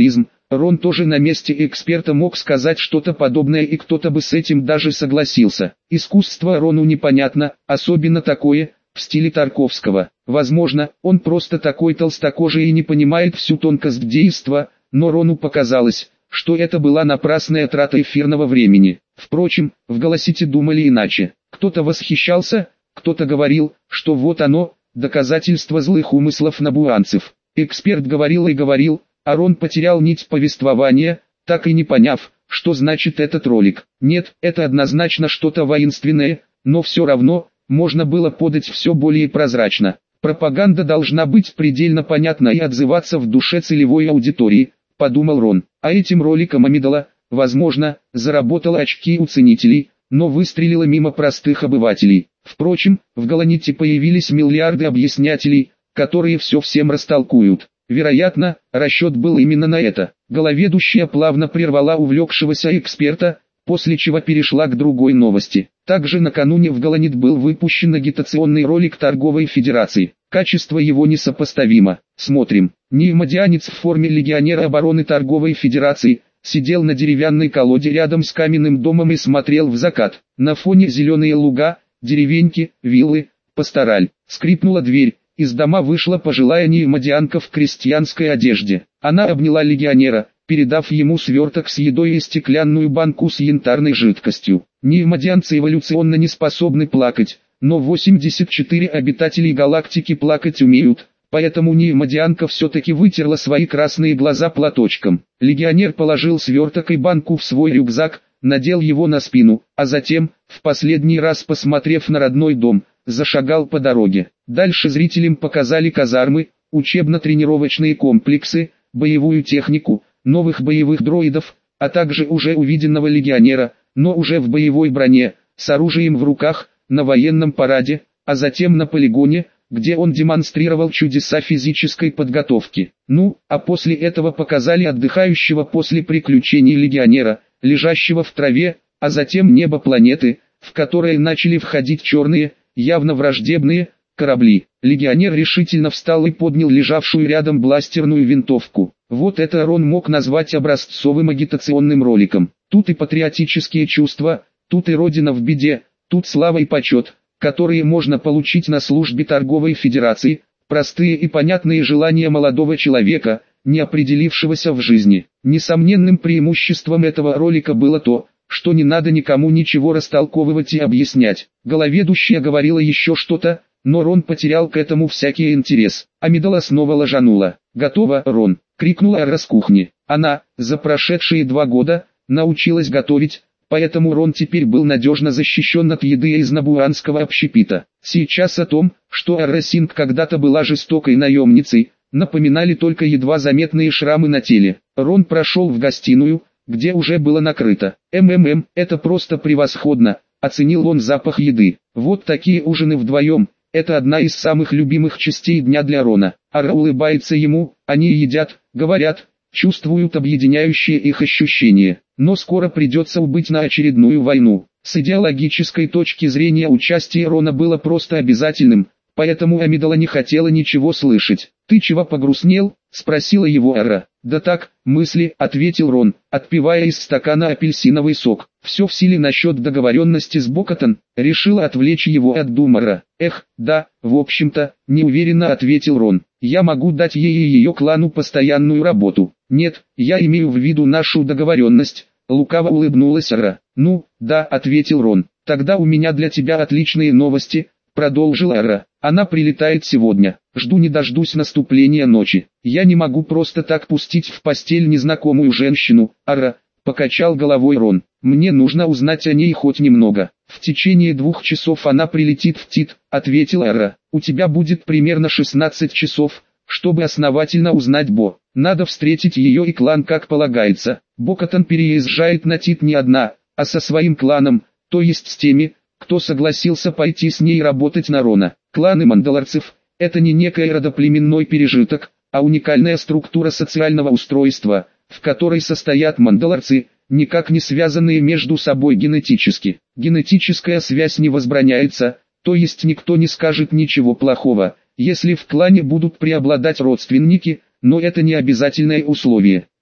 Рон тоже на месте эксперта мог сказать что-то подобное, и кто-то бы с этим даже согласился. Искусство Рону непонятно, особенно такое, в стиле Тарковского. Возможно, он просто такой толстокожий и не понимает всю тонкость действа, но Рону показалось, что это была напрасная трата эфирного времени. Впрочем, в «Голосите» думали иначе. Кто-то восхищался, кто-то говорил, что вот оно, доказательство злых умыслов набуанцев. Эксперт говорил и говорил, а Рон потерял нить повествования, так и не поняв, что значит этот ролик. Нет, это однозначно что-то воинственное, но все равно, можно было подать все более прозрачно. Пропаганда должна быть предельно понятна и отзываться в душе целевой аудитории, подумал Рон. А этим роликом Амидала, возможно, заработала очки у ценителей, но выстрелила мимо простых обывателей. Впрочем, в «Голоните» появились миллиарды объяснятелей, которые все всем растолкуют. Вероятно, расчет был именно на это. Головедущая плавно прервала увлекшегося эксперта, после чего перешла к другой новости. Также накануне в «Голонит» был выпущен агитационный ролик Торговой Федерации. Качество его несопоставимо. Смотрим. Неимодианец в форме легионера обороны Торговой Федерации сидел на деревянной колоде рядом с каменным домом и смотрел в закат. На фоне зеленые луга, деревеньки, виллы, пастораль. Скрипнула дверь. Из дома вышла пожилая неимодианка в крестьянской одежде. Она обняла легионера, передав ему сверток с едой и стеклянную банку с янтарной жидкостью. Неимодианцы эволюционно не способны плакать, но восемьдесят четыре обитателей галактики плакать умеют, поэтому неимодианка все-таки вытерла свои красные глаза платочком. Легионер положил сверток и банку в свой рюкзак, надел его на спину, а затем, в последний раз посмотрев на родной дом, зашагал по дороге. Дальше зрителям показали казармы, учебно-тренировочные комплексы, боевую технику, новых боевых дроидов, а также уже увиденного легионера, но уже в боевой броне, с оружием в руках, на военном параде, а затем на полигоне, где он демонстрировал чудеса физической подготовки. Ну, а после этого показали отдыхающего после приключений легионера, лежащего в траве, а затем небо планеты, в которое начали входить черные, явно враждебные, корабли. Легионер решительно встал и поднял лежавшую рядом бластерную винтовку. Вот это Рон мог назвать образцовым агитационным роликом. Тут и патриотические чувства, тут и родина в беде, тут слава и почет, которые можно получить на службе Торговой Федерации, простые и понятные желания молодого человека, не определившегося в жизни. Несомненным преимуществом этого ролика было то, что не надо никому ничего растолковывать и объяснять. Головедущая говорила еще что-то, но Рон потерял к этому всякий интерес. Амидала снова ложанула. «Готово, Рон!» — крикнула Ара с кухни. Она, за прошедшие два года, научилась готовить, поэтому Рон теперь был надежно защищен от еды из набуанского общепита. Сейчас о том, что Ара Синг когда-то была жестокой наемницей, напоминали только едва заметные шрамы на теле. Рон прошел в гостиную, где уже было накрыто. «МММ, это просто превосходно», — оценил он запах еды. Вот такие ужины вдвоем, это одна из самых любимых частей дня для Рона. Ара улыбается ему, они едят, говорят, чувствуют объединяющие их ощущения. Но скоро придется убыть на очередную войну. С идеологической точки зрения участие Рона было просто обязательным, поэтому Амидала не хотела ничего слышать. «Ты чего погрустнел?» — спросила его Ара. «Да так, мысли», — ответил Рон, отпивая из стакана апельсиновый сок. «Все в силе насчет договоренности с Бокатон», — решила отвлечь его от думара. «Эх, да, в общем-то», — неуверенно ответил Рон. «Я могу дать ей и ее клану постоянную работу». «Нет, я имею в виду нашу договоренность», — лукаво улыбнулась Ара. «Ну, да», — ответил Рон. «Тогда у меня для тебя отличные новости», — продолжила Ара. «Она прилетает сегодня. Жду не дождусь наступления ночи. Я не могу просто так пустить в постель незнакомую женщину». «Ара», — покачал головой Рон. «Мне нужно узнать о ней хоть немного». «В течение двух часов она прилетит в Тит», — ответила Ара. «У тебя будет примерно шестнадцать часов, чтобы основательно узнать Бо. Надо встретить ее и клан как полагается. Бокатон переезжает на Тит не одна, а со своим кланом, то есть с теми, кто согласился пойти с ней работать на Рона. Кланы мандалорцев – это не некий родоплеменной пережиток, а уникальная структура социального устройства, в которой состоят мандалорцы, никак не связанные между собой генетически. Генетическая связь не возбраняется, то есть никто не скажет ничего плохого, если в клане будут преобладать родственники, но это не обязательное условие.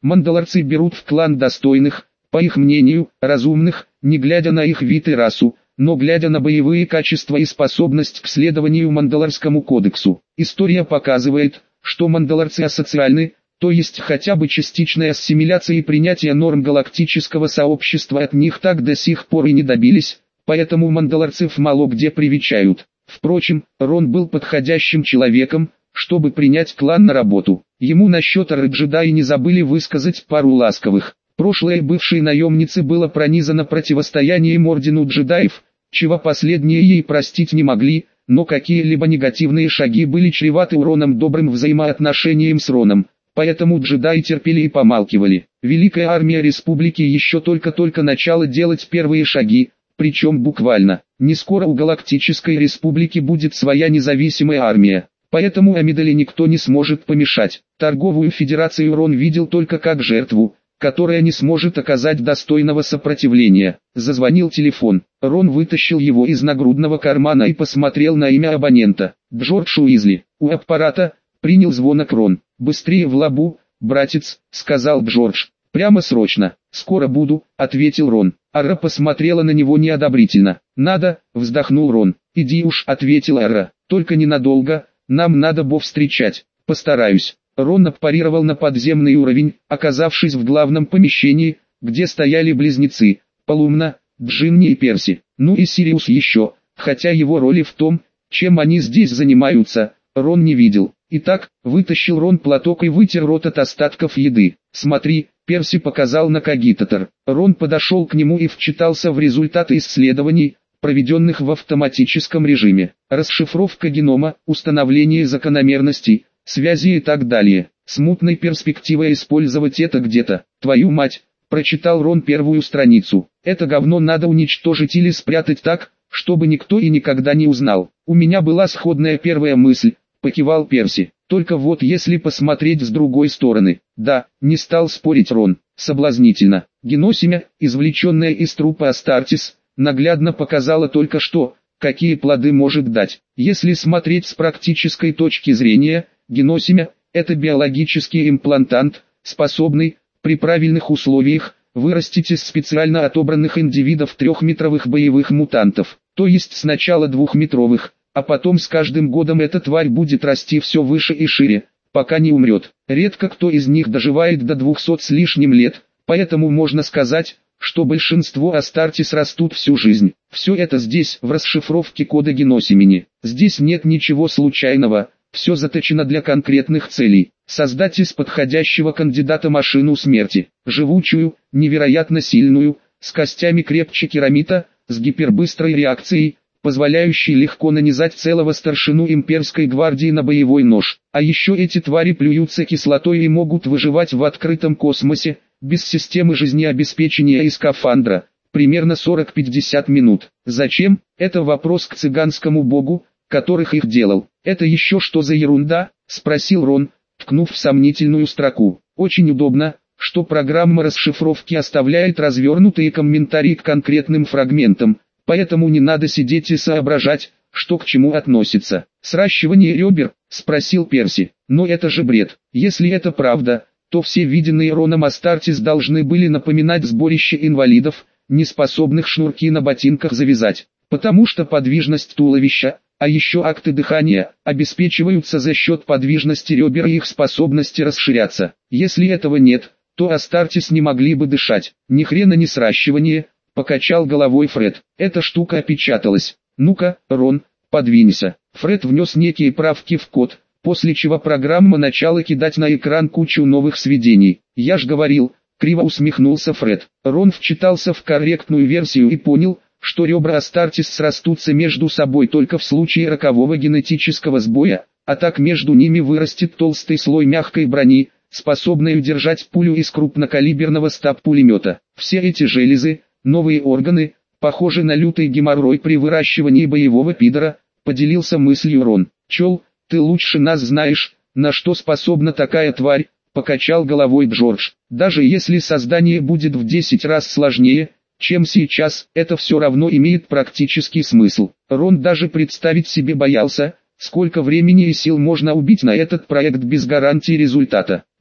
Мандалорцы берут в клан достойных, по их мнению, разумных, не глядя на их вид и расу, но глядя на боевые качества и способность к следованию Мандалорскому кодексу. История показывает, что мандалорцы асоциальны, то есть хотя бы частичной ассимиляции и принятия норм галактического сообщества от них так до сих пор и не добились, поэтому мандалорцев мало где привечают. Впрочем, Рон был подходящим человеком, чтобы принять клан на работу. Ему насчет Арры джедаи не забыли высказать пару ласковых. Прошлое бывшей наемницы было пронизано противостоянием ордену джедаев, чего последние ей простить не могли, но какие-либо негативные шаги были чреваты уроном добрым взаимоотношениям с Роном, поэтому джедаи терпели и помалкивали. Великая армия республики еще только-только начала делать первые шаги, причем буквально. Не скоро у Галактической Республики будет своя независимая армия, поэтому Амидале никто не сможет помешать. Торговую федерацию Рон видел только как жертву, которая не сможет оказать достойного сопротивления. Зазвонил телефон. Рон вытащил его из нагрудного кармана и посмотрел на имя абонента. Джордж Уизли. У аппарата принял звонок Рон. «Быстрее в лабу, братец», — сказал Джордж. «Прямо срочно». «Скоро буду», — ответил Рон. Арра посмотрела на него неодобрительно. «Надо», — вздохнул Рон. «Иди уж», — ответила Арра. «Только ненадолго, нам надо Бо встречать». «Постараюсь». Рон отпарировал на подземный уровень, оказавшись в главном помещении, где стояли близнецы, Полумна, Джинни и Перси, ну и Сириус еще, хотя его роли в том, чем они здесь занимаются, Рон не видел. Итак, вытащил Рон платок и вытер рот от остатков еды. «Смотри», Перси показал на кагитатор. Рон подошел к нему и вчитался в результаты исследований, проведенных в автоматическом режиме. Расшифровка генома, установление закономерностей, связи и так далее. Смутной перспективой использовать это где-то. «Твою мать», прочитал Рон первую страницу. «Это говно надо уничтожить или спрятать так, чтобы никто и никогда не узнал». «У меня была сходная первая мысль», покивал Перси. «Только вот если посмотреть с другой стороны». «Да», не стал спорить Рон. «Соблазнительно». Геносемя, извлеченное из трупа Астартис, наглядно показало только что, какие плоды может дать. Если смотреть с практической точки зрения, геносемя – это биологический имплантант, способный, при правильных условиях, вырастить из специально отобранных индивидов трехметровых боевых мутантов, то есть сначала двухметровых, а потом с каждым годом эта тварь будет расти все выше и шире, пока не умрет. Редко кто из них доживает до двухсот с лишним лет, поэтому можно сказать, что большинство Астартис растут всю жизнь. Все это здесь, в расшифровке кода геносемени. Здесь нет ничего случайного, все заточено для конкретных целей. Создать из подходящего кандидата машину смерти, живучую, невероятно сильную, с костями крепче керамита, с гипербыстрой реакцией, позволяющий легко нанизать целого старшину имперской гвардии на боевой нож. А еще эти твари плюются кислотой и могут выживать в открытом космосе, без системы жизнеобеспечения и скафандра, примерно сорок-пятьдесят минут. Зачем? Это вопрос к цыганскому богу, которых их делал. «Это еще что за ерунда?» – спросил Рон, ткнув в сомнительную строку. «Очень удобно, что программа расшифровки оставляет развернутые комментарии к конкретным фрагментам, поэтому не надо сидеть и соображать, что к чему относится». «Сращивание ребер?» – спросил Перси. «Но это же бред. Если это правда, то все виденные Роном Астартис должны были напоминать сборище инвалидов, не способных шнурки на ботинках завязать, потому что подвижность туловища, а еще акты дыхания, обеспечиваются за счет подвижности ребер и их способности расширяться. Если этого нет, то Астартис не могли бы дышать. Ни хрена не сращивание», — покачал головой Фред. «Эта штука опечаталась. Ну-ка, Рон, подвинься». Фред внес некие правки в код, после чего программа начала кидать на экран кучу новых сведений. «Я ж говорил», — криво усмехнулся Фред. Рон вчитался в корректную версию и понял, что ребра Астартис срастутся между собой только в случае рокового генетического сбоя, а так между ними вырастет толстый слой мягкой брони, способной удержать пулю из крупнокалиберного стаб-пулемета. Все эти железы, новые органы, похожи на лютый геморрой при выращивании боевого пидора, поделился мыслью Рон. «Чел, ты лучше нас знаешь, на что способна такая тварь», покачал головой Джордж. «Даже если создание будет в десять раз сложнее, чем сейчас, это все равно имеет практический смысл». Рон даже представить себе боялся, сколько времени и сил можно убить на этот проект без гарантии результата.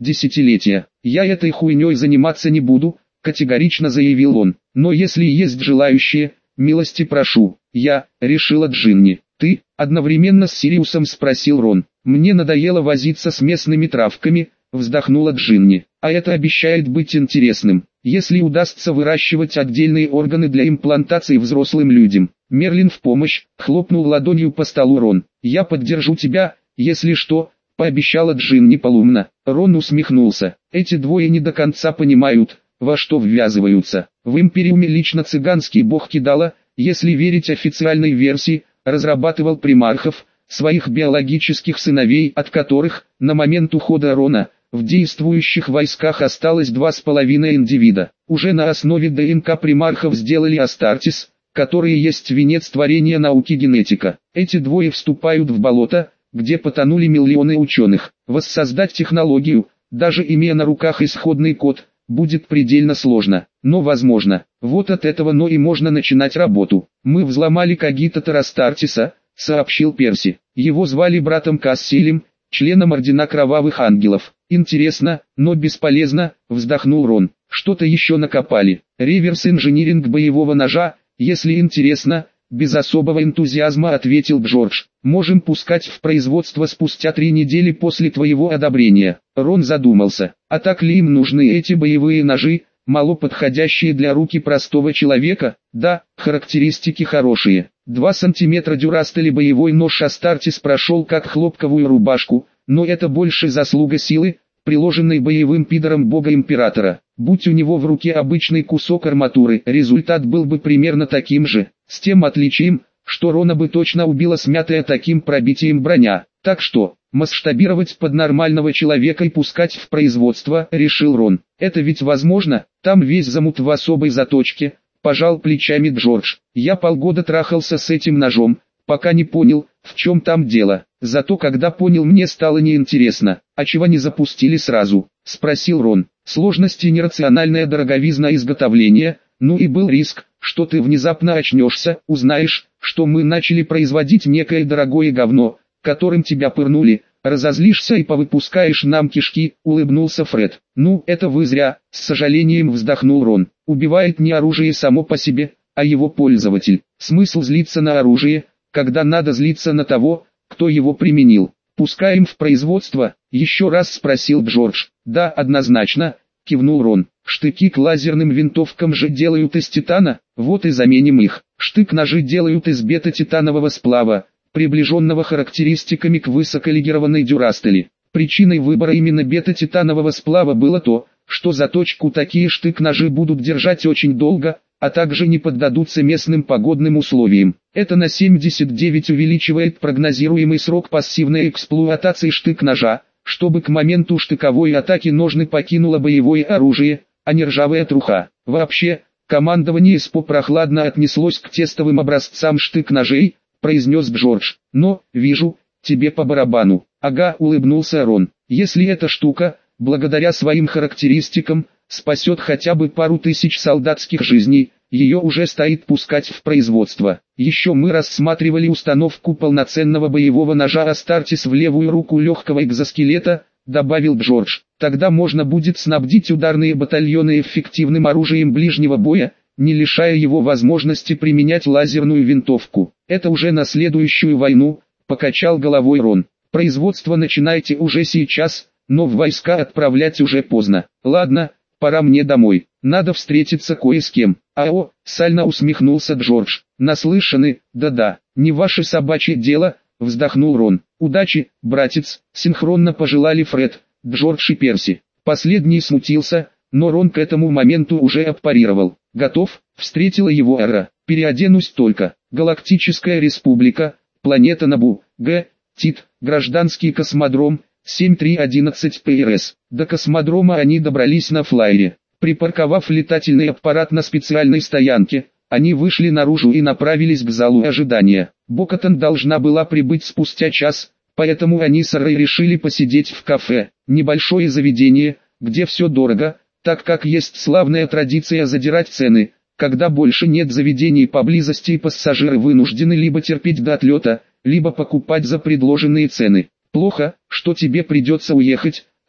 десятилетия. Я этой хуйней заниматься не буду, категорично заявил он. Но если есть желающие, милости прошу. Я, решила Джинни. Ты, одновременно с Сириусом спросил Рон. Мне надоело возиться с местными травками, вздохнула Джинни. А это обещает быть интересным, если удастся выращивать отдельные органы для имплантации взрослым людям. Мерлин в помощь, хлопнул ладонью по столу Рон. Я поддержу тебя, если что, пообещала Джинни полумно. Рон усмехнулся. Эти двое не до конца понимают, во что ввязываются. В Империуме лично цыганский бог Кидала, если верить официальной версии, разрабатывал примархов, своих биологических сыновей, от которых, на момент ухода Рона, в действующих войсках осталось два с половиной индивида. Уже на основе ДНК примархов сделали Астартес, которые есть венец творения науки генетика. Эти двое вступают в болото, где потонули миллионы ученых. Воссоздать технологию, даже имея на руках исходный код, будет предельно сложно, но возможно. Вот от этого но и можно начинать работу. Мы взломали когитатор Астартеса, сообщил Перси. Его звали братом Кассилем, членом Ордена Кровавых Ангелов. Интересно, но бесполезно, вздохнул Рон. Что-то еще накопали. Реверс-инжиниринг боевого ножа, если интересно, без особого энтузиазма ответил Джордж. Можем пускать в производство спустя три недели после твоего одобрения. Рон задумался, а так ли им нужны эти боевые ножи, мало подходящие для руки простого человека? Да, характеристики хорошие. Два сантиметра дюрастели боевой нож Астартес прошел как хлопковую рубашку, но это больше заслуга силы, приложенной боевым пидором бога-императора. Будь у него в руке обычный кусок арматуры, результат был бы примерно таким же, с тем отличием, что Рона бы точно убила смятая таким пробитием броня. Так что, масштабировать под нормального человека и пускать в производство, решил Рон. Это ведь возможно, там весь замут в особой заточке, пожал плечами Джордж. Я полгода трахался с этим ножом, пока не понял, в чем там дело. Зато когда понял, мне стало неинтересно. А чего не запустили сразу? Спросил Рон. Сложности, нерациональная дороговизна изготовления, ну и был риск, что ты внезапно очнешься, узнаешь, что мы начали производить некое дорогое говно, которым тебя пырнули, разозлишься и повыпускаешь нам кишки, улыбнулся Фред. Ну, это вы зря, с сожалением вздохнул Рон. Убивает не оружие само по себе, а его пользователь. Смысл злиться на оружие, когда надо злиться на того, кто его применил. Пускаем в производство, еще раз спросил Джордж. Да, однозначно, кивнул Рон. Штыки к лазерным винтовкам же делают из титана, вот и заменим их. Штык-ножи делают из бета-титанового сплава, приближенного характеристиками к высоколегированной дюрастели. Причиной выбора именно бета-титанового сплава было то, что заточку такие штык-ножи будут держать очень долго, а также не поддадутся местным погодным условиям. Это на семьдесят девять увеличивает прогнозируемый срок пассивной эксплуатации штык-ножа, чтобы к моменту штыковой атаки ножны покинуло боевое оружие, а не ржавая труха. Вообще, командование СПО прохладно отнеслось к тестовым образцам штык-ножей, произнес Джордж. Но, вижу, тебе по барабану. Ага, улыбнулся Рон. Если эта штука, благодаря своим характеристикам, спасет хотя бы пару тысяч солдатских жизней, ее уже стоит пускать в производство. Еще мы рассматривали установку полноценного боевого ножа Астартес в левую руку легкого экзоскелета, добавил Джордж. Тогда можно будет снабдить ударные батальоны эффективным оружием ближнего боя, не лишая его возможности применять лазерную винтовку. Это уже на следующую войну, покачал головой Рон. Производство начинайте уже сейчас, но в войска отправлять уже поздно. Ладно, пора мне домой, надо встретиться кое с кем. Ао, сально усмехнулся Джордж. Наслышаны, да-да, не ваше собачье дело, вздохнул Рон. Удачи, братец, синхронно пожелали Фред, Джордж и Перси. Последний смутился, но Рон к этому моменту уже отпарировал. Готов, встретила его Ара. Переоденусь только. Галактическая республика, планета Набу, Г, Тит, гражданский космодром, семь три одиннадцать пэ эр эс. До космодрома они добрались на флайере. Припарковав летательный аппарат на специальной стоянке, они вышли наружу и направились к залу ожидания. Бокатон должна была прибыть спустя час, поэтому они с Арой решили посидеть в кафе. Небольшое заведение, где все дорого, так как есть славная традиция задирать цены, когда больше нет заведений поблизости и пассажиры вынуждены либо терпеть до отлета, либо покупать за предложенные цены. Плохо, что тебе придется уехать,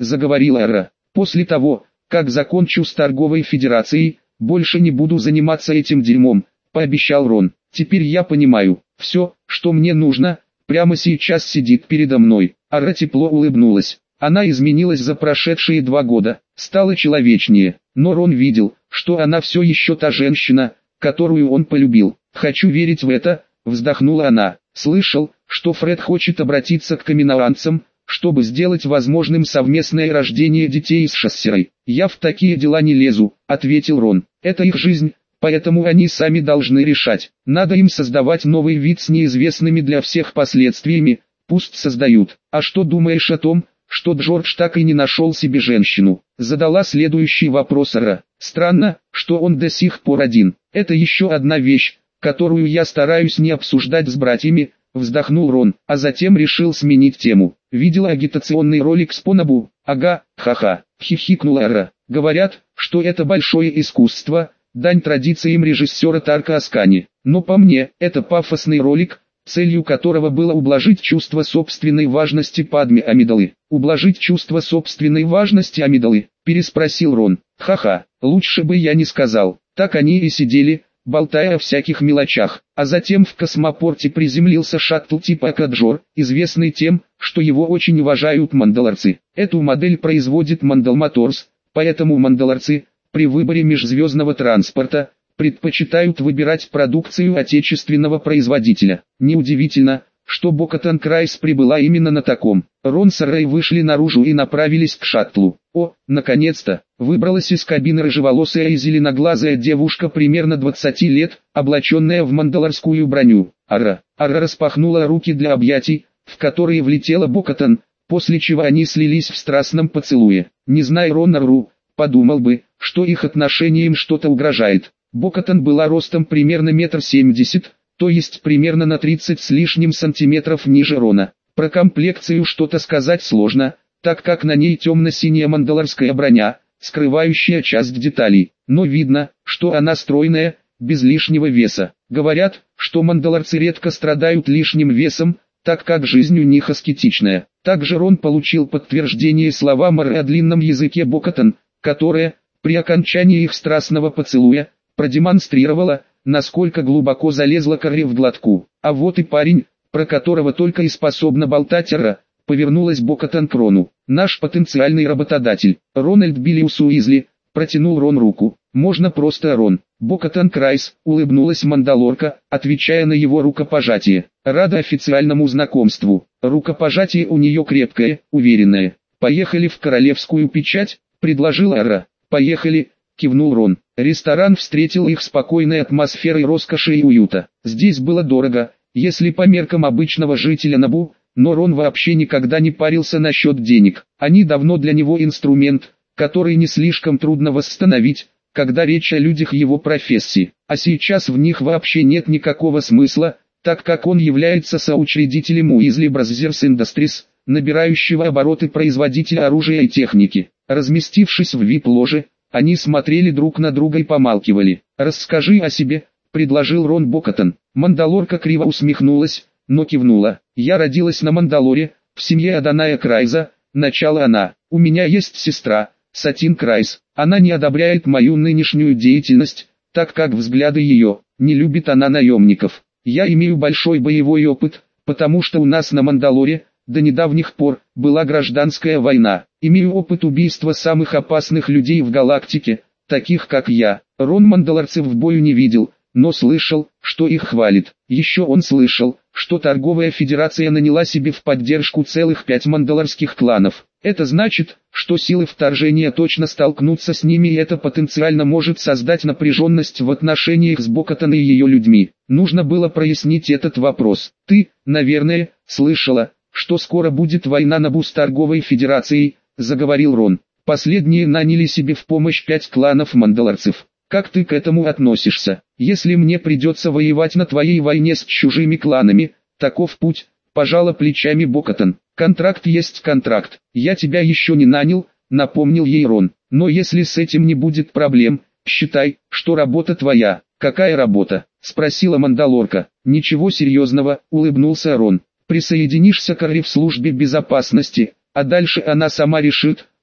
заговорила Ара. После того, как закончу с торговой федерацией, больше не буду заниматься этим дерьмом, пообещал Рон. Теперь я понимаю, все, что мне нужно, прямо сейчас сидит передо мной. Ара тепло улыбнулась. Она изменилась за прошедшие два года, стала человечнее, но Рон видел, что она все еще та женщина, которую он полюбил. «Хочу верить в это», — вздохнула она. «Слышал, что Фред хочет обратиться к каминоанцам, чтобы сделать возможным совместное рождение детей с Шассерой. Я в такие дела не лезу», — ответил Рон. «Это их жизнь, поэтому они сами должны решать. Надо им создавать новый вид с неизвестными для всех последствиями, пусть создают. А что думаешь о том, что Джордж так и не нашел себе женщину?» Задала следующий вопрос Ара. «Странно, что он до сих пор один. Это еще одна вещь, которую я стараюсь не обсуждать с братьями», вздохнул Рон, а затем решил сменить тему. «Видела агитационный ролик с Понабу?» «Ага, ха-ха», хихикнула Ара. «Говорят, что это большое искусство, дань традициям режиссера Тарка Аскани. Но по мне, это пафосный ролик, целью которого было ублажить чувство собственной важности Падме Амидалы». «Ублажить чувство собственной важности Амидалы?» переспросил Рон. «Ха-ха, лучше бы я не сказал». Так они и сидели, болтая о всяких мелочах, а затем в космопорте приземлился шаттл типа Акаджор, известный тем, что его очень уважают мандалорцы. Эту модель производит Mandal Motors, поэтому мандалорцы, при выборе межзвездного транспорта, предпочитают выбирать продукцию отечественного производителя. Неудивительно, что Бокатан Крайс прибыла именно на таком. Рон с Рэй вышли наружу и направились к шаттлу. О, наконец-то, выбралась из кабины рыжеволосая и зеленоглазая девушка примерно двадцати лет, облаченная в мандалорскую броню. Ара. Ара распахнула руки для объятий, в которые влетела Бокатан, после чего они слились в страстном поцелуе. Не зная Рон Ару, подумал бы, что их отношениям что-то угрожает. Бокатан была ростом примерно метр семьдесят, то есть примерно на тридцать с лишним сантиметров ниже Рона. Про комплекцию что-то сказать сложно, так как на ней темно-синяя мандалорская броня, скрывающая часть деталей, но видно, что она стройная, без лишнего веса. Говорят, что мандалорцы редко страдают лишним весом, так как жизнь у них аскетичная. Также Рон получил подтверждение словам Ары о длинном языке Бокатан, которая, при окончании их страстного поцелуя, продемонстрировала, насколько глубоко залезла к Аре в глотку. А вот и парень, про которого только и способна болтать Ара, повернулась Бокатан к Рону. «Наш потенциальный работодатель, Рональд Биллиус Уизли», протянул Рон руку. «Можно просто Рон». Бокатан Крайс, улыбнулась Мандалорка, отвечая на его рукопожатие. «Рада официальному знакомству». Рукопожатие у нее крепкое, уверенное. «Поехали в Королевскую печать», предложила Ара. «Поехали», кивнул Рон. Ресторан встретил их спокойной атмосферой роскоши и уюта. Здесь было дорого, если по меркам обычного жителя Набу, но Рон вообще никогда не парился насчет денег. Они давно для него инструмент, который не слишком трудно восстановить, когда речь о людях его профессии. А сейчас в них вообще нет никакого смысла, так как он является соучредителем Уизли Brothers Industries, набирающего обороты производителя оружия и техники. Разместившись в ви ай пи-ложе, они смотрели друг на друга и помалкивали. «Расскажи о себе», — предложил Рон Бокатан. Мандалорка криво усмехнулась, но кивнула. «Я родилась на Мандалоре, в семье Аданая Крайза», — начала она. «У меня есть сестра, Сатин Крайс. Она не одобряет мою нынешнюю деятельность, так как взгляды ее, не любит она наемников. Я имею большой боевой опыт, потому что у нас на Мандалоре, до недавних пор, была гражданская война. Имею опыт убийства самых опасных людей в галактике, таких как я». Рон мандалорцев в бою не видел, но слышал, что их хвалит. Еще он слышал, что торговая федерация наняла себе в поддержку целых пять мандалорских кланов. Это значит, что силы вторжения точно столкнутся с ними, и это потенциально может создать напряженность в отношениях с Бокатан и ее людьми. Нужно было прояснить этот вопрос. «Ты, наверное, слышала, что скоро будет война Набу с торговой федерацией», — заговорил Рон. «Последние наняли себе в помощь пять кланов мандалорцев. Как ты к этому относишься? Если мне придется воевать на твоей войне с чужими кланами, таков путь», — пожала плечами Бокатан. «Контракт есть контракт. Я тебя еще не нанял», — напомнил ей Рон. «Но если с этим не будет проблем, считай, что работа твоя». «Какая работа?» — спросила Мандалорка. «Ничего серьезного», — улыбнулся Рон. «Присоединишься к Аре в службе безопасности, а дальше она сама решит,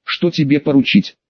Что тебе поручить?